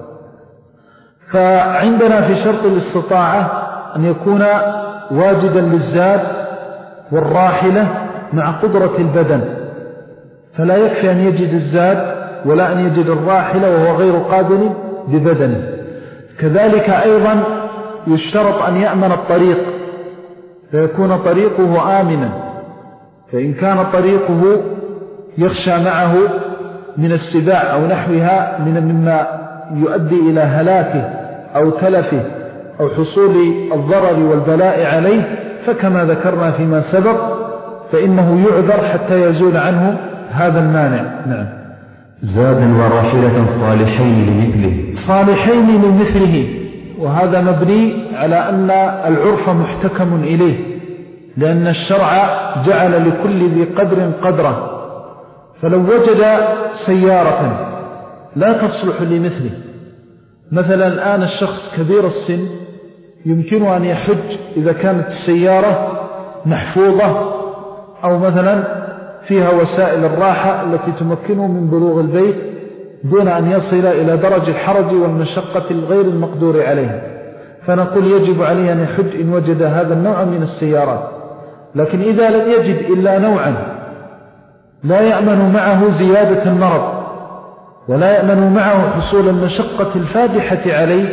فعندنا في شرط الاستطاعة أن يكون واجدا للزاد والراحلة مع قدرة البدن، فلا يكفي أن يجد الزاد ولا أن يجد الراحلة وهو غير قادر ببدنه. كذلك أيضا يشترط أن يأمن الطريق فيكون طريقه آمنا، فإن كان طريقه يخشى معه من السباع أو نحوها من مما يؤدي إلى هلاكه أو تلفه أو حصول الضرر والبلاء عليه، فكما ذكرنا فيما سبق فإنه يعذر حتى يزول عنه هذا المانع. نعم. زادا وراحلة صالحين لمثله صالحين لمثله، وهذا مبني على أن العرف محتكم إليه، لأن الشرع جعل لكل ذي قدر قدره. فلو وجد سيارة لا تصلح لمثله، مثلا الآن الشخص كبير السن يمكنه أن يحج إذا كانت السيارة محفوظة أو مثلا فيها وسائل الراحة التي تمكنه من بلوغ البيت دون أن يصل إلى درجة الحرج والمشقة الغير المقدور عليها، فنقول يجب عليه أن يحج إن وجد هذا النوع من السيارات. لكن إذا لم يجد إلا نوعا لا يأمن معه زيادة المرض ولا يأمن معه حصول المشقة الفادحة عليه،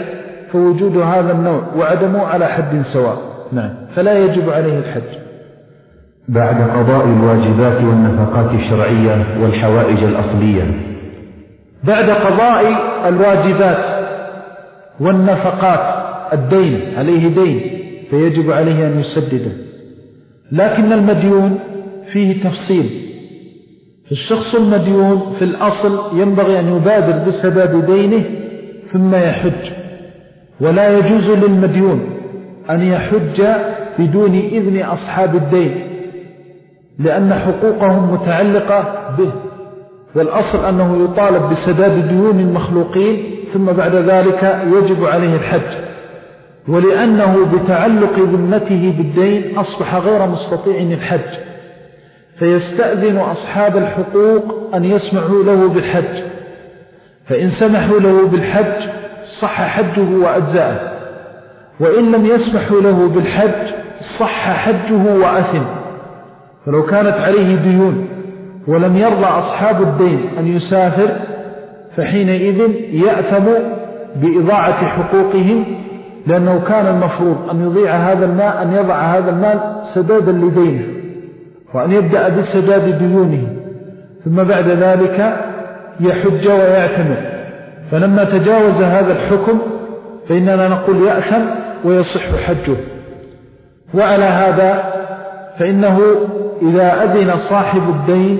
فوجود هذا النوع وعدمه على حد سواء. نعم. فلا يجب عليه الحج. بعد قضاء الواجبات والنفقات الشرعية والحوائج الأصلية. بعد قضاء الواجبات والنفقات، الدين عليه دين فيجب عليه أن يسدده، لكن المديون فيه تفصيل. الشخص المديون في الأصل ينبغي أن يبادر بسداد دينه ثم يحج، ولا يجوز للمديون أن يحج بدون إذن أصحاب الدين، لأن حقوقهم متعلقة به، والأصل أنه يطالب بسداد ديون المخلوقين ثم بعد ذلك يجب عليه الحج، ولأنه بتعلق ذمته بالدين أصبح غير مستطيع الحج، فيستأذن أصحاب الحقوق أن يسمحوا له بالحج، فإن سمحوا له بالحج صح حجه وأجزاءه، وإن لم يسمحوا له بالحج صح حجه وأثم. فلو كانت عليه ديون ولم يرضى أصحاب الدين أن يسافر فحينئذ يأثم بإضاعة حقوقهم، لأنه كان المفروض أن يضيع هذا المال، أن يضع هذا المال سدادا لدينه، وأن يبدأ بسداد ديونه ثم بعد ذلك يحج ويعتمر. فلما تجاوز هذا الحكم فإننا نقول يأثم ويصح حجه. وعلى هذا فإنه إذا أذن صاحب الدين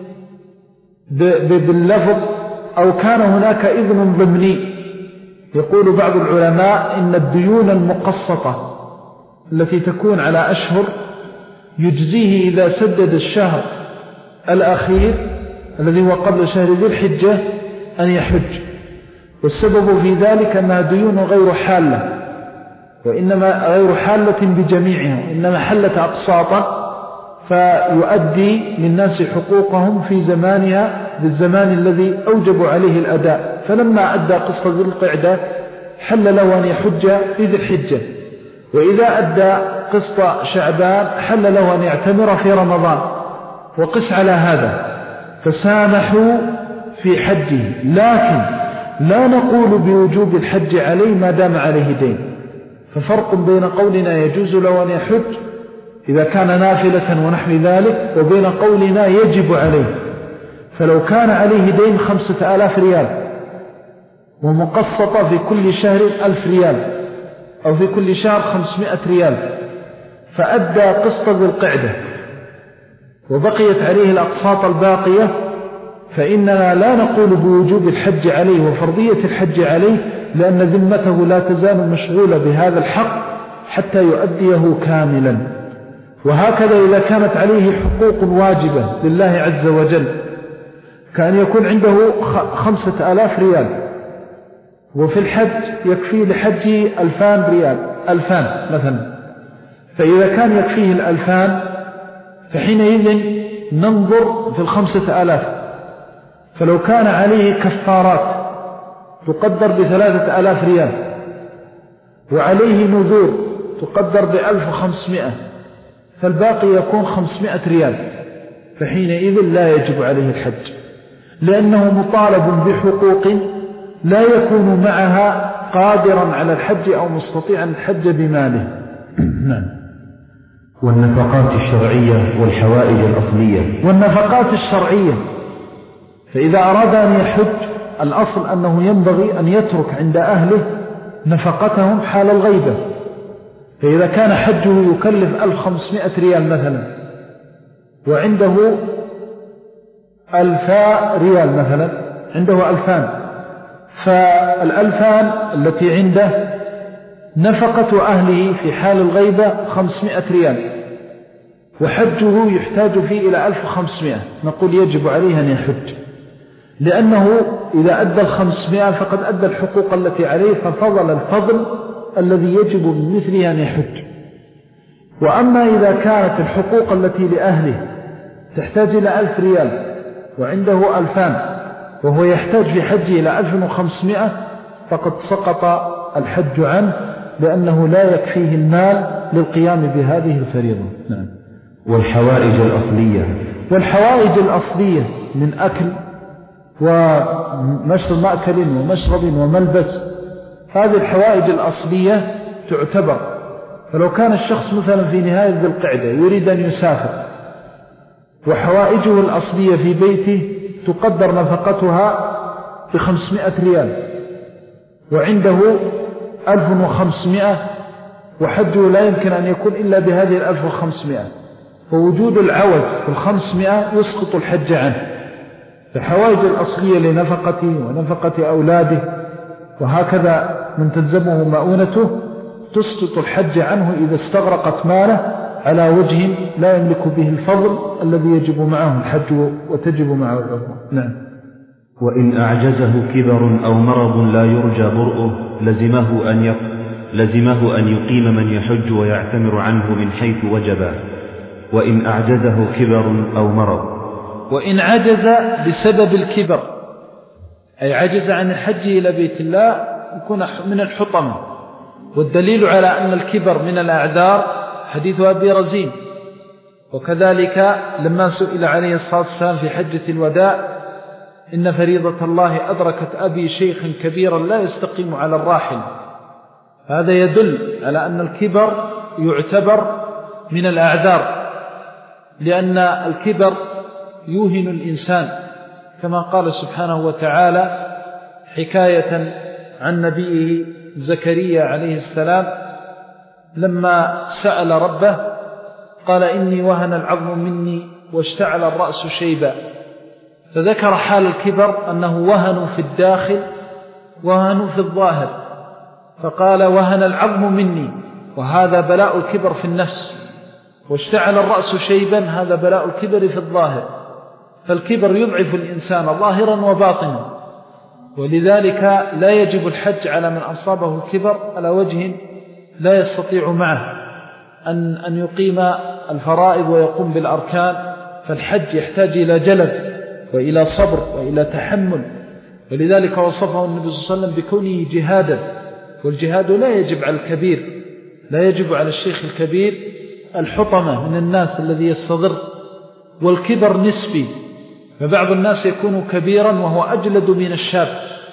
باللفظ أو كان هناك إذن ضمني، يقول بعض العلماء إن الديون المقسطة التي تكون على أشهر يجزيه إذا سدد الشهر الأخير الذي هو قبل شهر ذي الحجة أن يحج، والسبب في ذلك أنها ديون غير حالة، وإنما غير حالة بجميعها، إنما حلت أقساطا فيؤدي للناس حقوقهم في زمانها بالزمان الذي أوجب عليه الأداء. فلما أدى قسط ذي القعدة حل له أن يحج في ذي الحجة، وإذا أدى قسط شعبان حل له أن يعتمر في رمضان، وقس على هذا فسامحوا في حجه، لكن لا نقول بوجوب الحج عليه ما دام عليه دين. ففرق بين قولنا يجوز له أن يحج إذا كان نافلة ونحو ذلك، وبين قولنا يجب عليه. فلو كان عليه دين خمسة آلاف ريال ومقسطة في كل شهر ألف ريال أو في كل شهر خمسمائة ريال، فأدى قسط ذي القعدة وبقيت عليه الأقساط الباقية، فإننا لا نقول بوجوب الحج عليه وفرضية الحج عليه، لأن ذمته لا تزال مشغولة بهذا الحق حتى يؤديه كاملا. وهكذا إذا كانت عليه حقوق واجبة لله عز وجل، كان يكون عنده خمسة آلاف ريال وفي الحج يكفي لحجه ألفان ريال ألفان مثلا، فإذا كان يكفيه الألفان فحينئذ ننظر في الخمسة آلاف. فلو كان عليه كفارات تقدر بثلاثة آلاف ريال وعليه نذور تقدر بألف وخمسمائة، فالباقي يكون خمسمائة ريال، فحينئذ لا يجب عليه الحج، لأنه مطالب بحقوق لا يكون معها قادرا على الحج أو مستطيعا الحج بماله. نعم. والنفقات الشرعية والحوائج الأصلية. والنفقات الشرعية، فإذا أراد أن يحج الأصل أنه ينبغي أن يترك عند أهله نفقتهم حال الغيبة. فإذا كان حجه يكلف ألف وخمسمائة ريال مثلا وعنده ألفا ريال مثلا، عنده ألفان، فالألفان التي عنده نفقة أهله في حال الغيبة خمسمائة ريال، وحجه يحتاج فيه إلى ألف وخمسمائة، نقول يجب عليه أن يحج، لأنه إذا أدى الخمسمائة فقد أدى الحقوق التي عليه، ففضل الفضل الذي يجب بمثله أن يحج. وأما إذا كانت الحقوق التي لأهله تحتاج إلى ألف ريال وعنده ألفان وهو يحتاج في حجه إلى ألف وخمسمائة، فقد سقط الحج عنه، لأنه لا يكفيه المال للقيام بهذه الفريضة. نعم. والحوائج الأصلية. والحوائج الأصلية من أكل ومشرب مأكل ومشرب وملبس هذه الحوائج الأصلية تعتبر. فلو كان الشخص مثلا في نهاية ذي القعدة يريد أن يسافر وحوائجه الأصلية في بيته تقدر نفقتها بخمسمائة ريال وعنده ألف وخمسمائة وحجه لا يمكن أن يكون إلا بهذه الألف وخمسمائة، فوجود العوز في الخمسمائة يسقط الحج عنه. فحوائج الأصلية لنفقته ونفقة أولاده وهكذا من تلزمه مؤونته تسقط الحج عنه إذا استغرقت ماله على وجه لا يملك به الفضل الذي يجب معه الحج وتجب معه العمرة. نعم. وإن أعجزه كبر أو مرض لا يرجى برؤه لزمه أن يق... لزمه أن يقيم من يحج ويعتمر عنه من حيث وجبا. وإن أعجزه كبر أو مرض. وإن عجز بسبب الكبر أي عجز عن الحج إلى بيت الله يكون من الحطمة. والدليل على أن الكبر من الأعذار حديث أبي رزين. وكذلك لما سئل عليه الصلاة والسلام في حجة الوداع إن فريضة الله أدركت أبي شيخا كبيرا لا يستقيم على الراحل. هذا يدل على أن الكبر يعتبر من الأعذار، لأن الكبر يوهن الإنسان كما قال سبحانه وتعالى حكاية عن نبيه زكريا عليه السلام لما سأل ربه قال إني وهن العظم مني واشتعل الرأس شيبا، فذكر حال الكبر أنه وهن في الداخل وهن في الظاهر، فقال وهن العظم مني وهذا بلاء الكبر في النفس، واشتعل الرأس شيبا هذا بلاء الكبر في الظاهر. فالكبر يضعف الإنسان ظاهرا وباطنا، ولذلك لا يجب الحج على من أصابه الكبر على وجه لا يستطيع معه أن, أن يقيم الفرائض ويقوم بالأركان. فالحج يحتاج إلى جلد وإلى صبر وإلى تحمل، ولذلك وصفه النبي صلى الله عليه وسلم بكونه جهادا. والجهاد لا يجب على الكبير، لا يجب على الشيخ الكبير الحطمة من الناس الذي يستضر. والكبر نسبي، فبعض الناس يكون كبيرا وهو أجلد من الشاب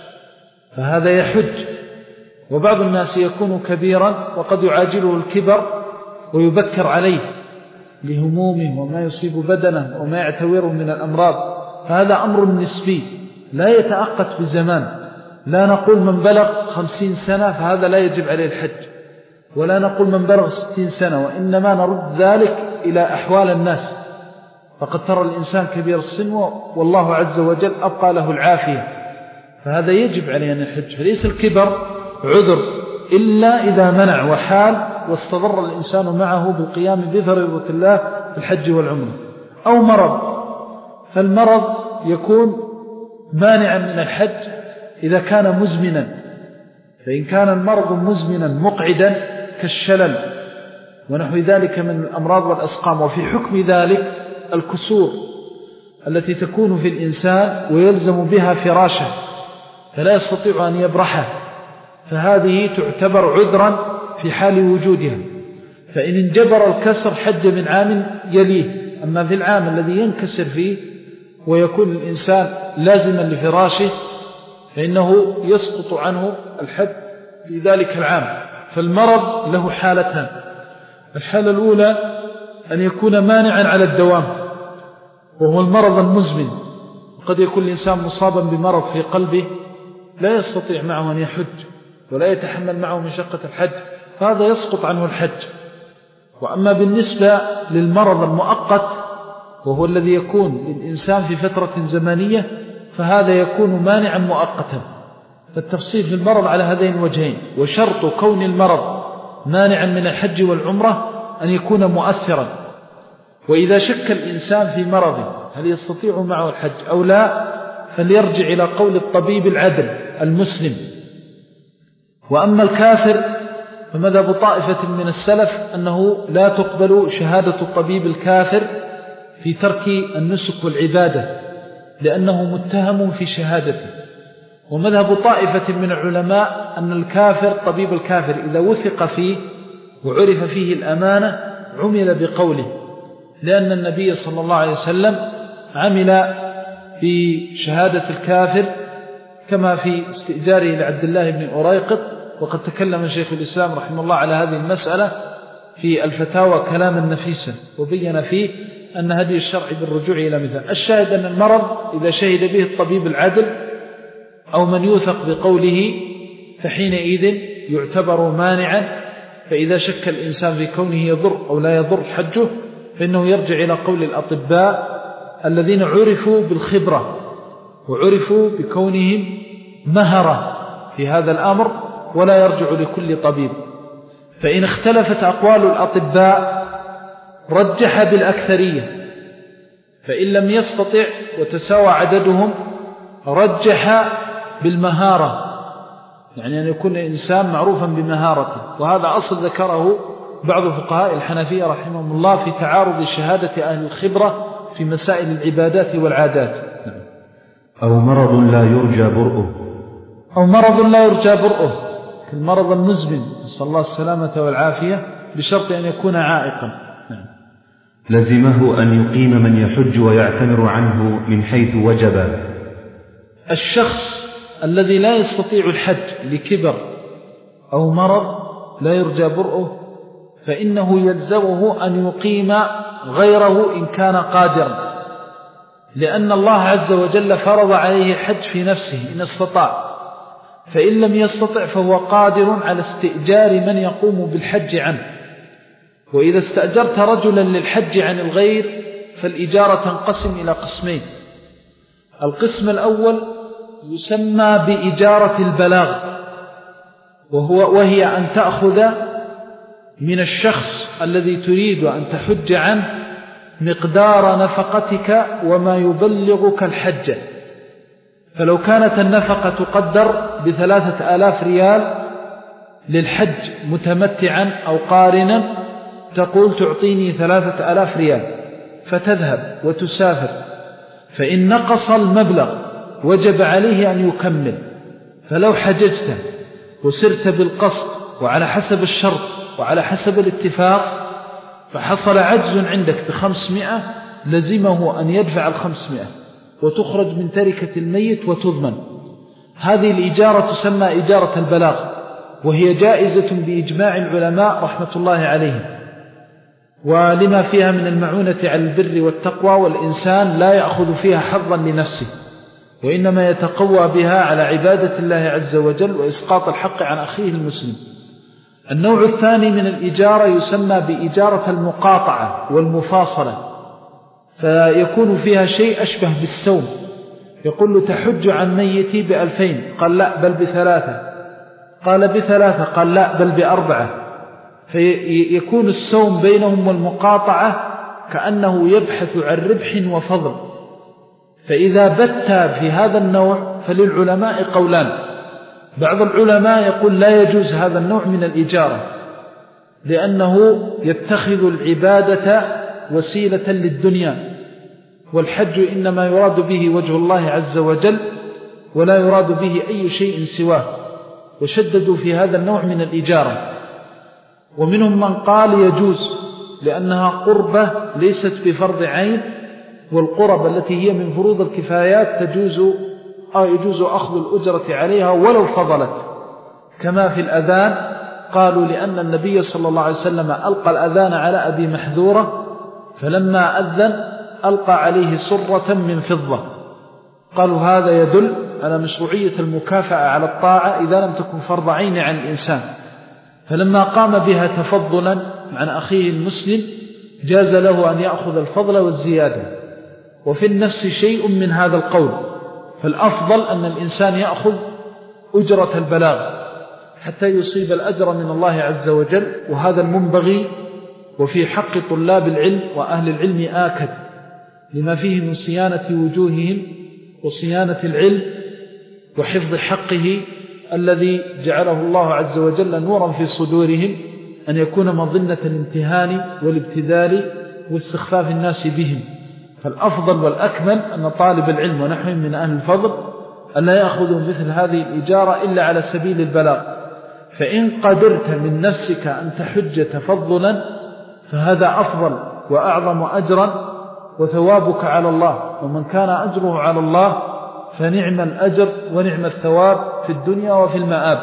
فهذا يحج، وبعض الناس يكون كبيرا وقد يعاجله الكبر ويبكر عليه لهمومه وما يصيب بدنه وما يعتوره من الأمراض، فهذا أمر نسبي لا يتأقت بزمان. لا نقول من بلغ خمسين سنة فهذا لا يجب عليه الحج، ولا نقول من بلغ ستين سنة، وإنما نرد ذلك إلى أحوال الناس. فقد ترى الإنسان كبير السن والله عز وجل أبقى له العافية، فهذا يجب عليه أن يحج. فليس الكبر عذر إلا إذا منع وحال واستضر الإنسان معه بالقيام بفريضة الله في الحج والعمرة. أو مرض، فالمرض يكون مانعا من الحج إذا كان مزمنا، فإن كان المرض مزمنا مقعدا كالشلل ونحو ذلك من الأمراض والأسقام. وفي حكم ذلك الكسور التي تكون في الإنسان ويلزم بها فراشه فلا يستطيع أن يبرحه، فهذه تعتبر عذرا في حال وجودها. فإن انجبر الكسر حج من عام يليه. أما في العام الذي ينكسر فيه ويكون الإنسان لازما لفراشه فإنه يسقط عنه الحج في ذلك العام. فالمرض له حالتان: الحالة الأولى أن يكون مانعا على الدوام وهو المرض المزمن، وقد يكون الإنسان مصابا بمرض في قلبه لا يستطيع معه أن يحج ولا يتحمل معه مشقة الحج، فهذا يسقط عنه الحج. وأما بالنسبة للمرض المؤقت وهو الذي يكون للإنسان في فترة زمنية فهذا يكون مانعا مؤقتا. فالتفصيل في المرض على هذين الوجهين. وشرط كون المرض مانعا من الحج والعمرة أن يكون مؤثرا. وإذا شك الإنسان في مرضه هل يستطيع معه الحج أو لا فليرجع إلى قول الطبيب العدل المسلم. وأما الكافر فمذهب طائفة من السلف أنه لا تقبل شهادة الطبيب الكافر في ترك النسك والعبادة لأنه متهم في شهادته. ومذهب طائفة من العلماء أن الكافر طبيب الكافر إذا وثق فيه وعرف فيه الأمانة عمل بقوله، لأن النبي صلى الله عليه وسلم عمل بشهادة الكافر كما في استئجاره لعبد الله بن أريقط وقد تكلم شيخ الإسلام رحمه الله على هذه المسألة في الفتاوى كلاما نفيسا، وبين فيه أن هدي الشرع بالرجوع إلى مثال. الشاهد أن المرض إذا شهد به الطبيب العدل أو من يوثق بقوله فحينئذ يعتبر مانعا، فإذا شك الإنسان في كونه يضر أو لا يضر حجه فإنه يرجع إلى قول الأطباء الذين عرفوا بالخبرة وعرفوا بكونهم مهرة في هذا الأمر، ولا يرجع لكل طبيب. فإن اختلفت أقوال الأطباء رجح بالأكثرية، فإن لم يستطع وتساوى عددهم رجح بالمهارة، يعني أن يكون الإنسان معروفا بمهارته. وهذا أصل ذكره بعض فقهاء الحنفية رحمهم الله في تعارض شهادة أهل الخبرة في مسائل العبادات والعادات. أو مرض لا يرجى برؤه أو مرض لا يرجى برؤه كالمرض المزمن، نسأل الله السلامة والعافية، بشرط أن يكون عائقا. لزمه أن يقيم من يحج ويعتمر عنه من حيث وجب. الشخص الذي لا يستطيع الحج لكبر أو مرض لا يرجى برؤه فإنه يلزمه أن يقيم غيره إن كان قادرا، لأن الله عز وجل فرض عليه الحج في نفسه إن استطاع، فإن لم يستطع فهو قادر على استئجار من يقوم بالحج عنه. وإذا استأجرت رجلا للحج عن الغير فالإجارة تنقسم إلى قسمين. القسم الأول يسمى بإجارة البلاغ، وهو وهي أن تأخذ من الشخص الذي تريد أن تحج عنه مقدار نفقتك وما يبلغك الحج. فلو كانت النفقة تقدر بثلاثة آلاف ريال للحج متمتعا أو قارنا، تقول تعطيني ثلاثة آلاف ريال، فتذهب وتسافر، فإن نقص المبلغ وجب عليه أن يكمل. فلو حججت وسرت بالقصد وعلى حسب الشرط وعلى حسب الاتفاق فحصل عجز عندك بخمسمائة، لزمه أن يدفع الخمسمائة وتخرج من تركة الميت وتضمن. هذه الإجارة تسمى إجارة البلاغ، وهي جائزة بإجماع العلماء رحمة الله عليهم، ولما فيها من المعونة على البر والتقوى، والإنسان لا يأخذ فيها حظا لنفسه، وإنما يتقوى بها على عبادة الله عز وجل وإسقاط الحق عن أخيه المسلم. النوع الثاني من الإجارة يسمى بإجارة المقاطعة والمفاصلة، فيكون فيها شيء أشبه بالسوم. يقول له تحج عن ميتي بألفين، قال لا بل بثلاثة، قال بثلاثة، قال لا بل بأربعة. فيكون السوم بينهم والمقاطعة كأنه يبحث عن ربح وفضل. فإذا بت في هذا النوع فللعلماء قولان. بعض العلماء يقول لا يجوز هذا النوع من الإجارة، لأنه يتخذ العبادة وسيلة للدنيا، والحج إنما يراد به وجه الله عز وجل ولا يراد به أي شيء سواه، وشددوا في هذا النوع من الإجارة. ومنهم من قال يجوز لأنها قربة ليست بفرض عين، والقرب التي هي من فروض الكفايات تجوز أو يجوز أخذ الأجرة عليها ولو فضلت، كما في الأذان. قالوا لأن النبي صلى الله عليه وسلم ألقى الأذان على أبي محذورة، فلما أذن ألقى عليه سرة من فضة. قالوا هذا يدل على مشروعية المكافأة على الطاعة إذا لم تكن فرض عين عن الإنسان، فلما قام بها تفضلا عن أخيه المسلم جاز له أن يأخذ الفضل والزيادة. وفي النفس شيء من هذا القول، فالأفضل أن الإنسان يأخذ أجرة البلاغ حتى يصيب الأجر من الله عز وجل، وهذا المنبغي. وفي حق طلاب العلم وأهل العلم آكد، لما فيه من صيانة وجوههم وصيانة العلم وحفظ حقه الذي جعله الله عز وجل نورا في صدورهم، أن يكون مظنة الامتهان والابتذال واستخفاف الناس بهم. فالأفضل والأكمل أن طالب العلم ونحن من أهل الفضل أن لا يأخذوا مثل هذه الإجارة إلا على سبيل البلاغ. فإن قدرت من نفسك أن تحج تفضلا فهذا أفضل وأعظم أجرا وثوابك على الله، ومن كان أجره على الله فنعم الأجر ونعم الثواب في الدنيا وفي المآب.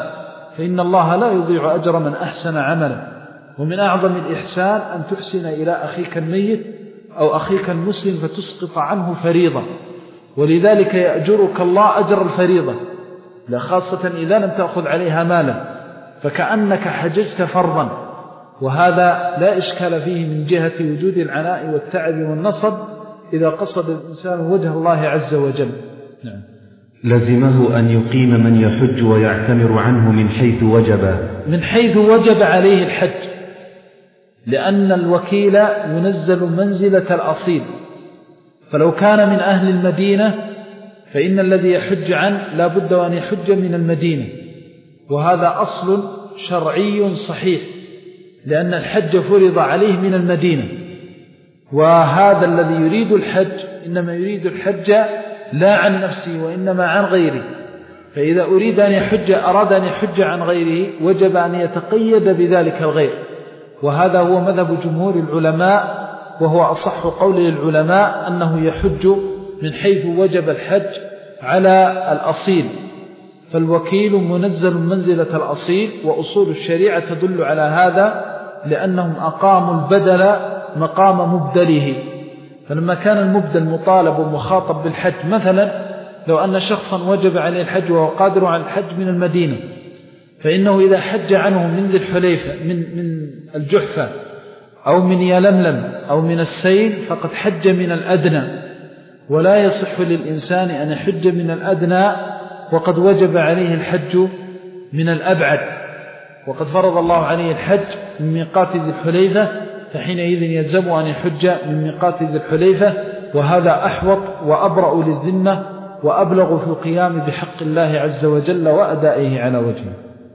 فإن الله لا يضيع أجر من أحسن عملا. ومن أعظم الإحسان أن تحسن إلى أخيك الميت أو أخيك المسلم فتسقط عنه فريضة، ولذلك يأجرك الله أجر الفريضة، لا خاصة إذا لم تأخذ عليها مالا، فكأنك حججت فرضا، وهذا لا إشكال فيه من جهة وجود العناء والتعب والنصب إذا قصد الإنسان وجه الله عز وجل. نعم. لزمه أن يقيم من يحج ويعتمر عنه من حيث وجب من حيث وجب عليه الحج، لأن الوكيل ينزل منزلة الأصيل، فلو كان من أهل المدينة فإن الذي يحج عنه لا بد أن يحج من المدينة، وهذا أصل شرعي صحيح، لأن الحج فرض عليه من المدينة، وهذا الذي يريد الحج إنما يريد الحج لا عن نفسه وإنما عن غيره، فإذا أريد أن يحج أراد أن يحج عن غيره وجب أن يتقيد بذلك الغير، وهذا هو مذهب جمهور العلماء، وهو أصح قول العلماء أنه يحج من حيث وجب الحج على الأصيل، فالوكيل منزل منزلة الأصيل، وأصول الشريعة تدل على هذا، لأنهم أقاموا البدل مقام مبدله. فلما كان المبدل مطالب ومخاطب بالحج، مثلا لو أن شخصا وجب عليه الحج وهو قادر على الحج من المدينة، فإنه إذا حج عنه من ذي الحليفة من, من الجحفة أو من يلملم أو من السيل فقد حج من الأدنى، ولا يصح للإنسان أن يحج من الأدنى وقد وجب عليه الحج من الأبعد، وقد فرض الله عليه الحج من ميقات ذي الحليفة، فحينئذ يلزم أن يحج من ميقات ذي الحليفة، وهذا أحوط وأبرأ للذمة وأبلغ في القيام بحق الله عز وجل وأدائه على وجهه.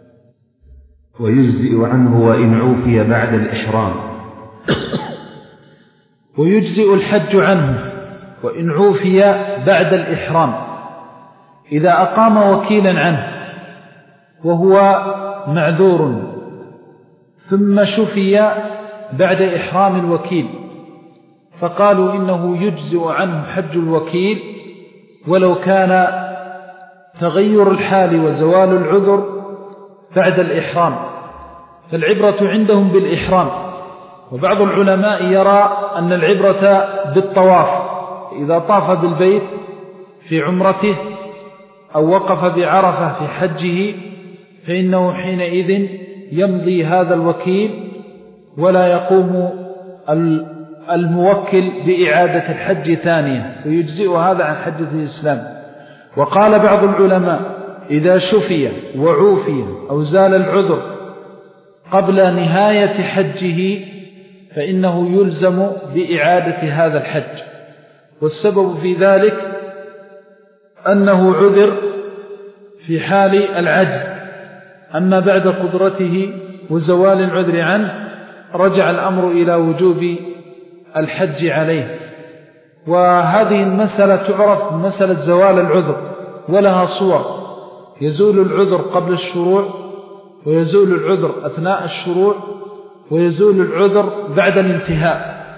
ويجزئ عنه وإن عوفي بعد الإحرام ويجزئ الحج عنه وإن عوفي بعد الإحرام، إذا أقام وكيلا عنه وهو معذور ثم شفي بعد إحرام الوكيل، فقالوا إنه يجزئ عنه حج الوكيل ولو كان تغير الحال وزوال العذر بعد الإحرام، فالعبرة عندهم بالإحرام. وبعض العلماء يرى أن العبرة بالطواف، إذا طاف بالبيت في عمرته أو وقف بعرفة في حجه فإنه حينئذ يمضي هذا الوكيل ولا يقوم الموكل بإعادة الحج ثانية، ويجزئ هذا عن حجة الإسلام. وقال بعض العلماء إذا شفي وعوفي أو زال العذر قبل نهاية حجه فإنه يلزم بإعادة هذا الحج، والسبب في ذلك أنه عذر في حال العجز، أما بعد قدرته وزوال العذر عنه رجع الأمر إلى وجوب الحج عليه. وهذه المسألة تعرف مسألة زوال العذر، ولها صور: يزول العذر قبل الشروع، ويزول العذر أثناء الشروع، ويزول العذر بعد الانتهاء.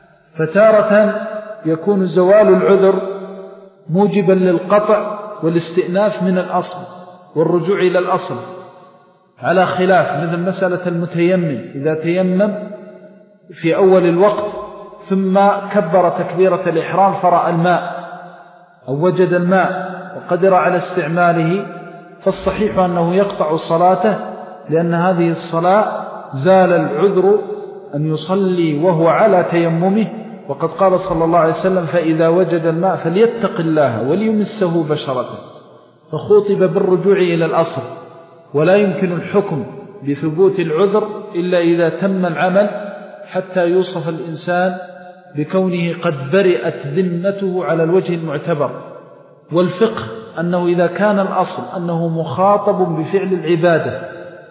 فتارة يكون زوال العذر موجبا للقطع والاستئناف من الأصل والرجوع إلى الأصل، على خلاف مثل مسألة المتيمم إذا تيمم في أول الوقت ثم كبر تكبيرة الإحرام فرأى الماء أو وجد الماء وقدر على استعماله، فالصحيح أنه يقطع صلاته، لأن هذه الصلاة زال العذر أن يصلي وهو على تيممه، وقد قال صلى الله عليه وسلم: فإذا وجد الماء فليتق الله وليمسه بشرته، فخوطب بالرجوع إلى الأصل. ولا يمكن الحكم بثبوت العذر إلا إذا تم العمل حتى يوصف الإنسان بكونه قد برئت ذمته على الوجه المعتبر. والفقه أنه إذا كان الأصل أنه مخاطب بفعل العبادة،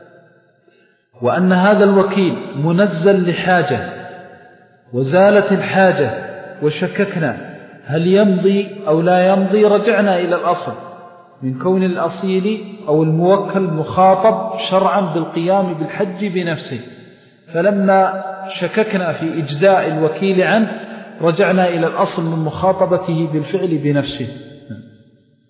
وأن هذا الوكيل منزل لحاجة وزالت الحاجة وشككنا هل يمضي أو لا يمضي، رجعنا إلى الأصل من كون الأصيل أو الموكل مخاطب شرعا بالقيام بالحج بنفسه. فلما شككنا في إجزاء الوكيل عنه رجعنا إلى الأصل من مخاطبته بالفعل بنفسه.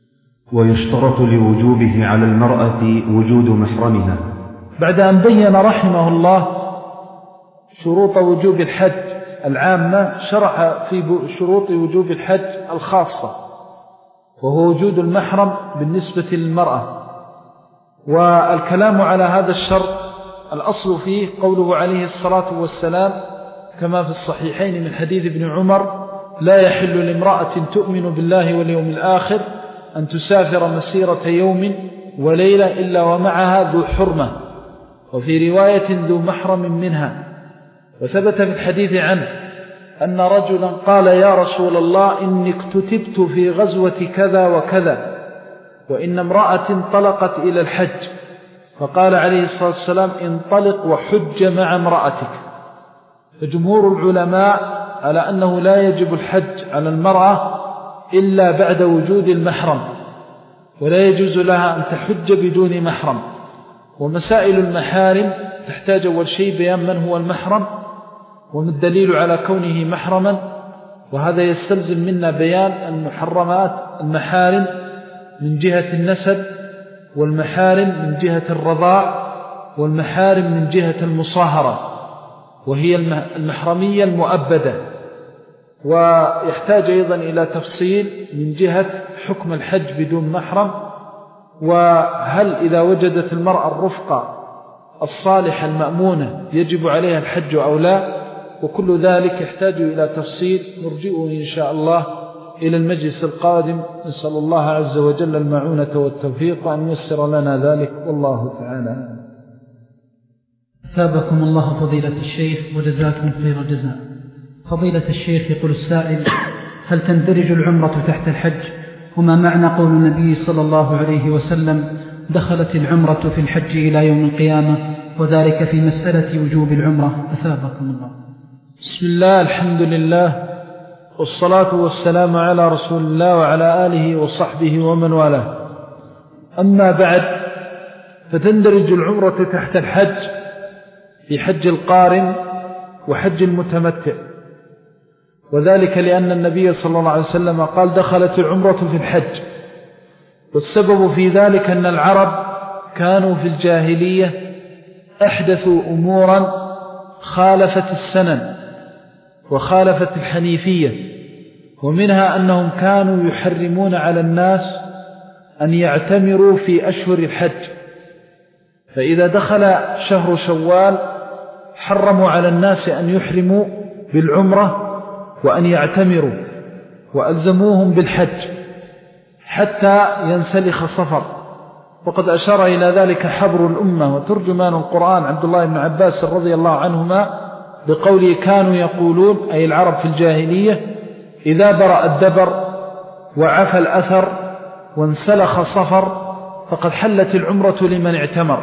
ويشترط لوجوبه على المرأة وجود محرمها. بعد أن بين رحمه الله شروط وجوب الحج العامة، شرح في شروط وجوب الحج الخاصة، وهو وجود المحرم بالنسبة للمرأة. والكلام على هذا الشرط الأصل فيه قوله عليه الصلاة والسلام كما في الصحيحين من حديث ابن عمر: لا يحل لامرأة تؤمن بالله واليوم الآخر أن تسافر مسيرة يوم وليلة إلا ومعها ذو حرمة، وفي رواية ذو محرم منها. وثبت في الحديث عنه أن رجلا قال: يا رسول الله، إني اكتتبت في غزوة كذا وكذا، وإن امرأة انطلقت إلى الحج، فقال عليه الصلاة والسلام: انطلق وحج مع امرأتك. فجمهور العلماء على أنه لا يجب الحج على المرأة إلا بعد وجود المحرم، ولا يجوز لها أن تحج بدون محرم. ومسائل المحارم تحتاج أول شيء بيان من هو المحرم وما الدليل على كونه محرما، وهذا يستلزم منا بيان المحرمات المحارم من جهة النسب، والمحارم من جهة الرضاع، والمحارم من جهة المصاهرة، وهي المحرمية المؤبدة. ويحتاج أيضا إلى تفصيل من جهة حكم الحج بدون محرم، وهل إذا وجدت المرأة الرفقة الصالحة المأمونة يجب عليها الحج أو لا، وكل ذلك يحتاج إلى تفصيل نرجئه إن شاء الله إلى المجلس القادم. نسأل الله عز وجل المعونة والتوفيق أن يسر لنا ذلك، والله تعالى. أثابكم الله فضيلة الشيخ وجزاكم خير الجزاء. فضيلة الشيخ، يقول السائل: هل تندرج العمرة تحت الحج؟ وما معنى قول النبي صلى الله عليه وسلم: دخلت العمرة في الحج إلى يوم القيامة، وذلك في مسألة وجوب العمرة؟ أثابكم الله. بسم الله، الحمد لله، والصلاة والسلام على رسول الله وعلى آله وصحبه ومن والاه. أما بعد، فتندرج العمرة تحت الحج في حج القارن وحج المتمتع، وذلك لأن النبي صلى الله عليه وسلم قال: دخلت العمرة في الحج. والسبب في ذلك أن العرب كانوا في الجاهلية أحدثوا أمورا خالفت السنن وخالفت الحنيفية، ومنها أنهم كانوا يحرمون على الناس أن يعتمروا في أشهر الحج. فإذا دخل شهر شوال حرموا على الناس أن يحرموا بالعمرة وأن يعتمروا، وألزموهم بالحج حتى ينسلخ صفر. وقد أشار إلى ذلك حبر الأمة وترجمان القرآن عبد الله بن عباس رضي الله عنهما بقوله: كانوا يقولون، أي العرب في الجاهلية: إذا برأ الدبر وعفى الأثر وانسلخ صفر فقد حلت العمرة لمن اعتمر.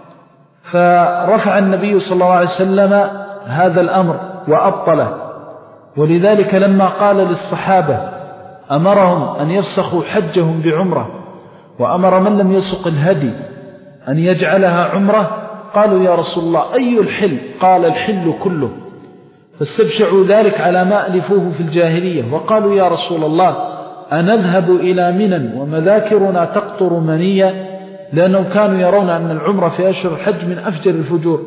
فرفع النبي صلى الله عليه وسلم هذا الأمر وأبطله. ولذلك لما قال للصحابة أمرهم أن يفسخوا حجهم بعمرة، وأمر من لم يسق الهدي أن يجعلها عمرة، قالوا: يا رسول الله، أي الحل؟ قال: الحل كله. فاستبشعوا ذلك على ما ألفوه في الجاهلية، وقالوا: يا رسول الله، أنذهب إلى منى ومذاكرنا تقطر منية، لأنهم كانوا يرون أن العمرة في أشهر الحج من أفجر الفجور.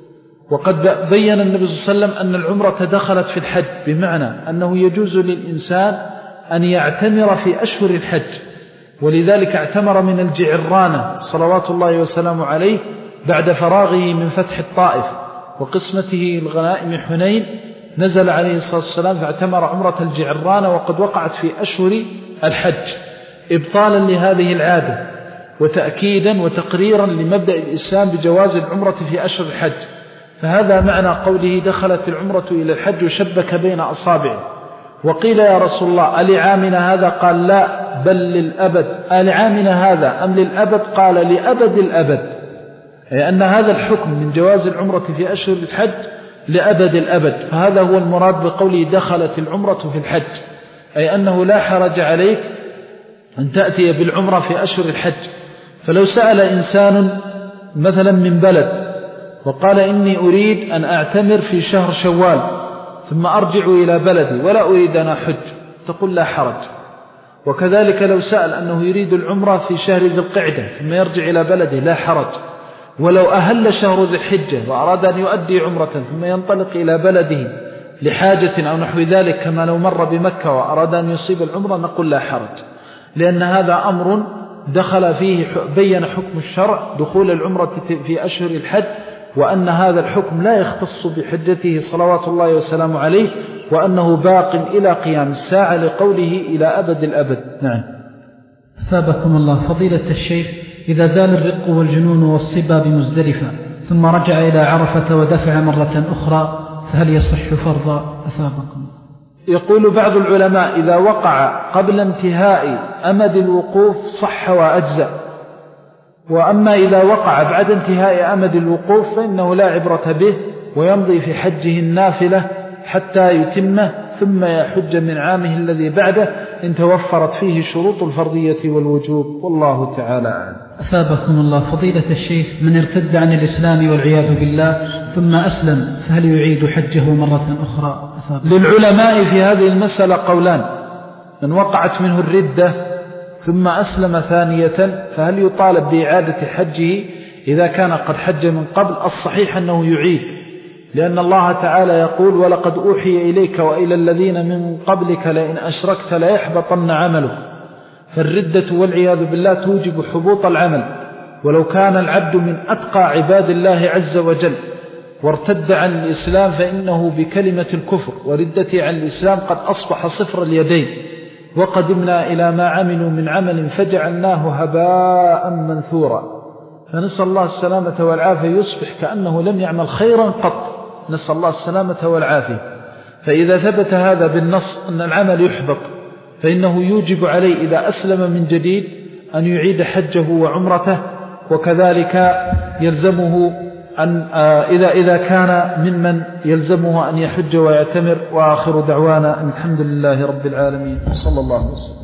وقد بين النبي صلى الله عليه وسلم أن العمرة دخلت في الحج، بمعنى أنه يجوز للإنسان أن يعتمر في أشهر الحج. ولذلك اعتمر من الجعرانة صلوات الله وسلامه عليه بعد فراغه من فتح الطائف وقسمته الغنائم حنين، نزل عليه الصلاة والسلام فاعتمر عمرة الجعرانة، وقد وقعت في أشهر الحج، إبطالا لهذه العادة وتأكيدا وتقريرا لمبدأ الإسلام بجواز العمرة في أشهر الحج. فهذا معنى قوله: دخلت العمرة إلى الحج، وشبك بين أصابعه. وقيل: يا رسول الله، ألعامنا هذا؟ قال: لا، بل للأبد. ألعامنا هذا أم للأبد؟ قال: لأبد الأبد، أي أن هذا الحكم من جواز العمرة في أشهر الحج لأبد الأبد. فهذا هو المراد بقوله: دخلت العمرة في الحج، أي أنه لا حرج عليك أن تأتي بالعمرة في أشهر الحج. فلو سأل إنسان مثلا من بلد وقال: إني أريد أن أعتمر في شهر شوال ثم أرجع إلى بلدي ولا أريد أن أحج، تقول: لا حرج. وكذلك لو سأل أنه يريد العمرة في شهر ذي القعدة ثم يرجع إلى بلده لا حرج. ولو أهل شهر ذي الحجة وأراد أن يؤدي عمرة ثم ينطلق إلى بلده لحاجة أو نحو ذلك كما لو مر بمكة وأراد أن يصيب العمرة نقول لا حرج، لأن هذا أمر دخل فيه بين حكم الشرع دخول العمرة في أشهر الحج، وأن هذا الحكم لا يختص بحجته صلوات الله وسلامه عليه، وأنه باق إلى قيام الساعة لقوله إلى أبد الأبد. نعم. ثابكم الله فضيلة الشيخ، إذا زال الرق والجنون والصبا بمزدلفة ثم رجع إلى عرفة ودفع مرة أخرى فهل يصح فرضا؟ أثابكم. يقول بعض العلماء إذا وقع قبل انتهاء أمد الوقوف صح وأجزأ، وأما إذا وقع بعد انتهاء أمد الوقوف فإنه لا عبرة به ويمضي في حجه النافلة حتى يتمه ثم يحج من عامه الذي بعده إن توفرت فيه شروط الفرضية والوجوب، والله تعالى أعلم. أثابكم الله فضيلة الشيخ، من ارتد عن الإسلام والعياذ بالله ثم أسلم فهل يعيد حجه مرة أخرى؟ أثابكم. للعلماء في هذه المسألة قولان: من وقعت منه الردة ثم أسلم ثانية فهل يطالب بإعادة حجه إذا كان قد حج من قبل؟ الصحيح أنه يعيد، لأن الله تعالى يقول: ولقد أوحي إليك وإلى الذين من قبلك لئن أشركت ليحبطن عملك. فالردة والعياذ بالله توجب حبوط العمل، ولو كان العبد من أتقى عباد الله عز وجل وارتد عن الإسلام فإنه بكلمة الكفر وردته عن الإسلام قد أصبح صفر اليدين، وقدمنا إلى ما عملوا من عمل فجعلناه هباء منثورا. فنسأل الله السلامة والعافية، يصبح كأنه لم يعمل خيرا قط، نسأل الله السلامة والعافية. فإذا ثبت هذا بالنص أن العمل يحبط فإنه يوجب عليه إذا أسلم من جديد أن يعيد حجه وعمرته، وكذلك يلزمه أن إذا إذا كان ممن يلزمه أن يحج ويعتمر. وآخر دعوانا الحمد لله رب العالمين، صلى الله عليه وسلم.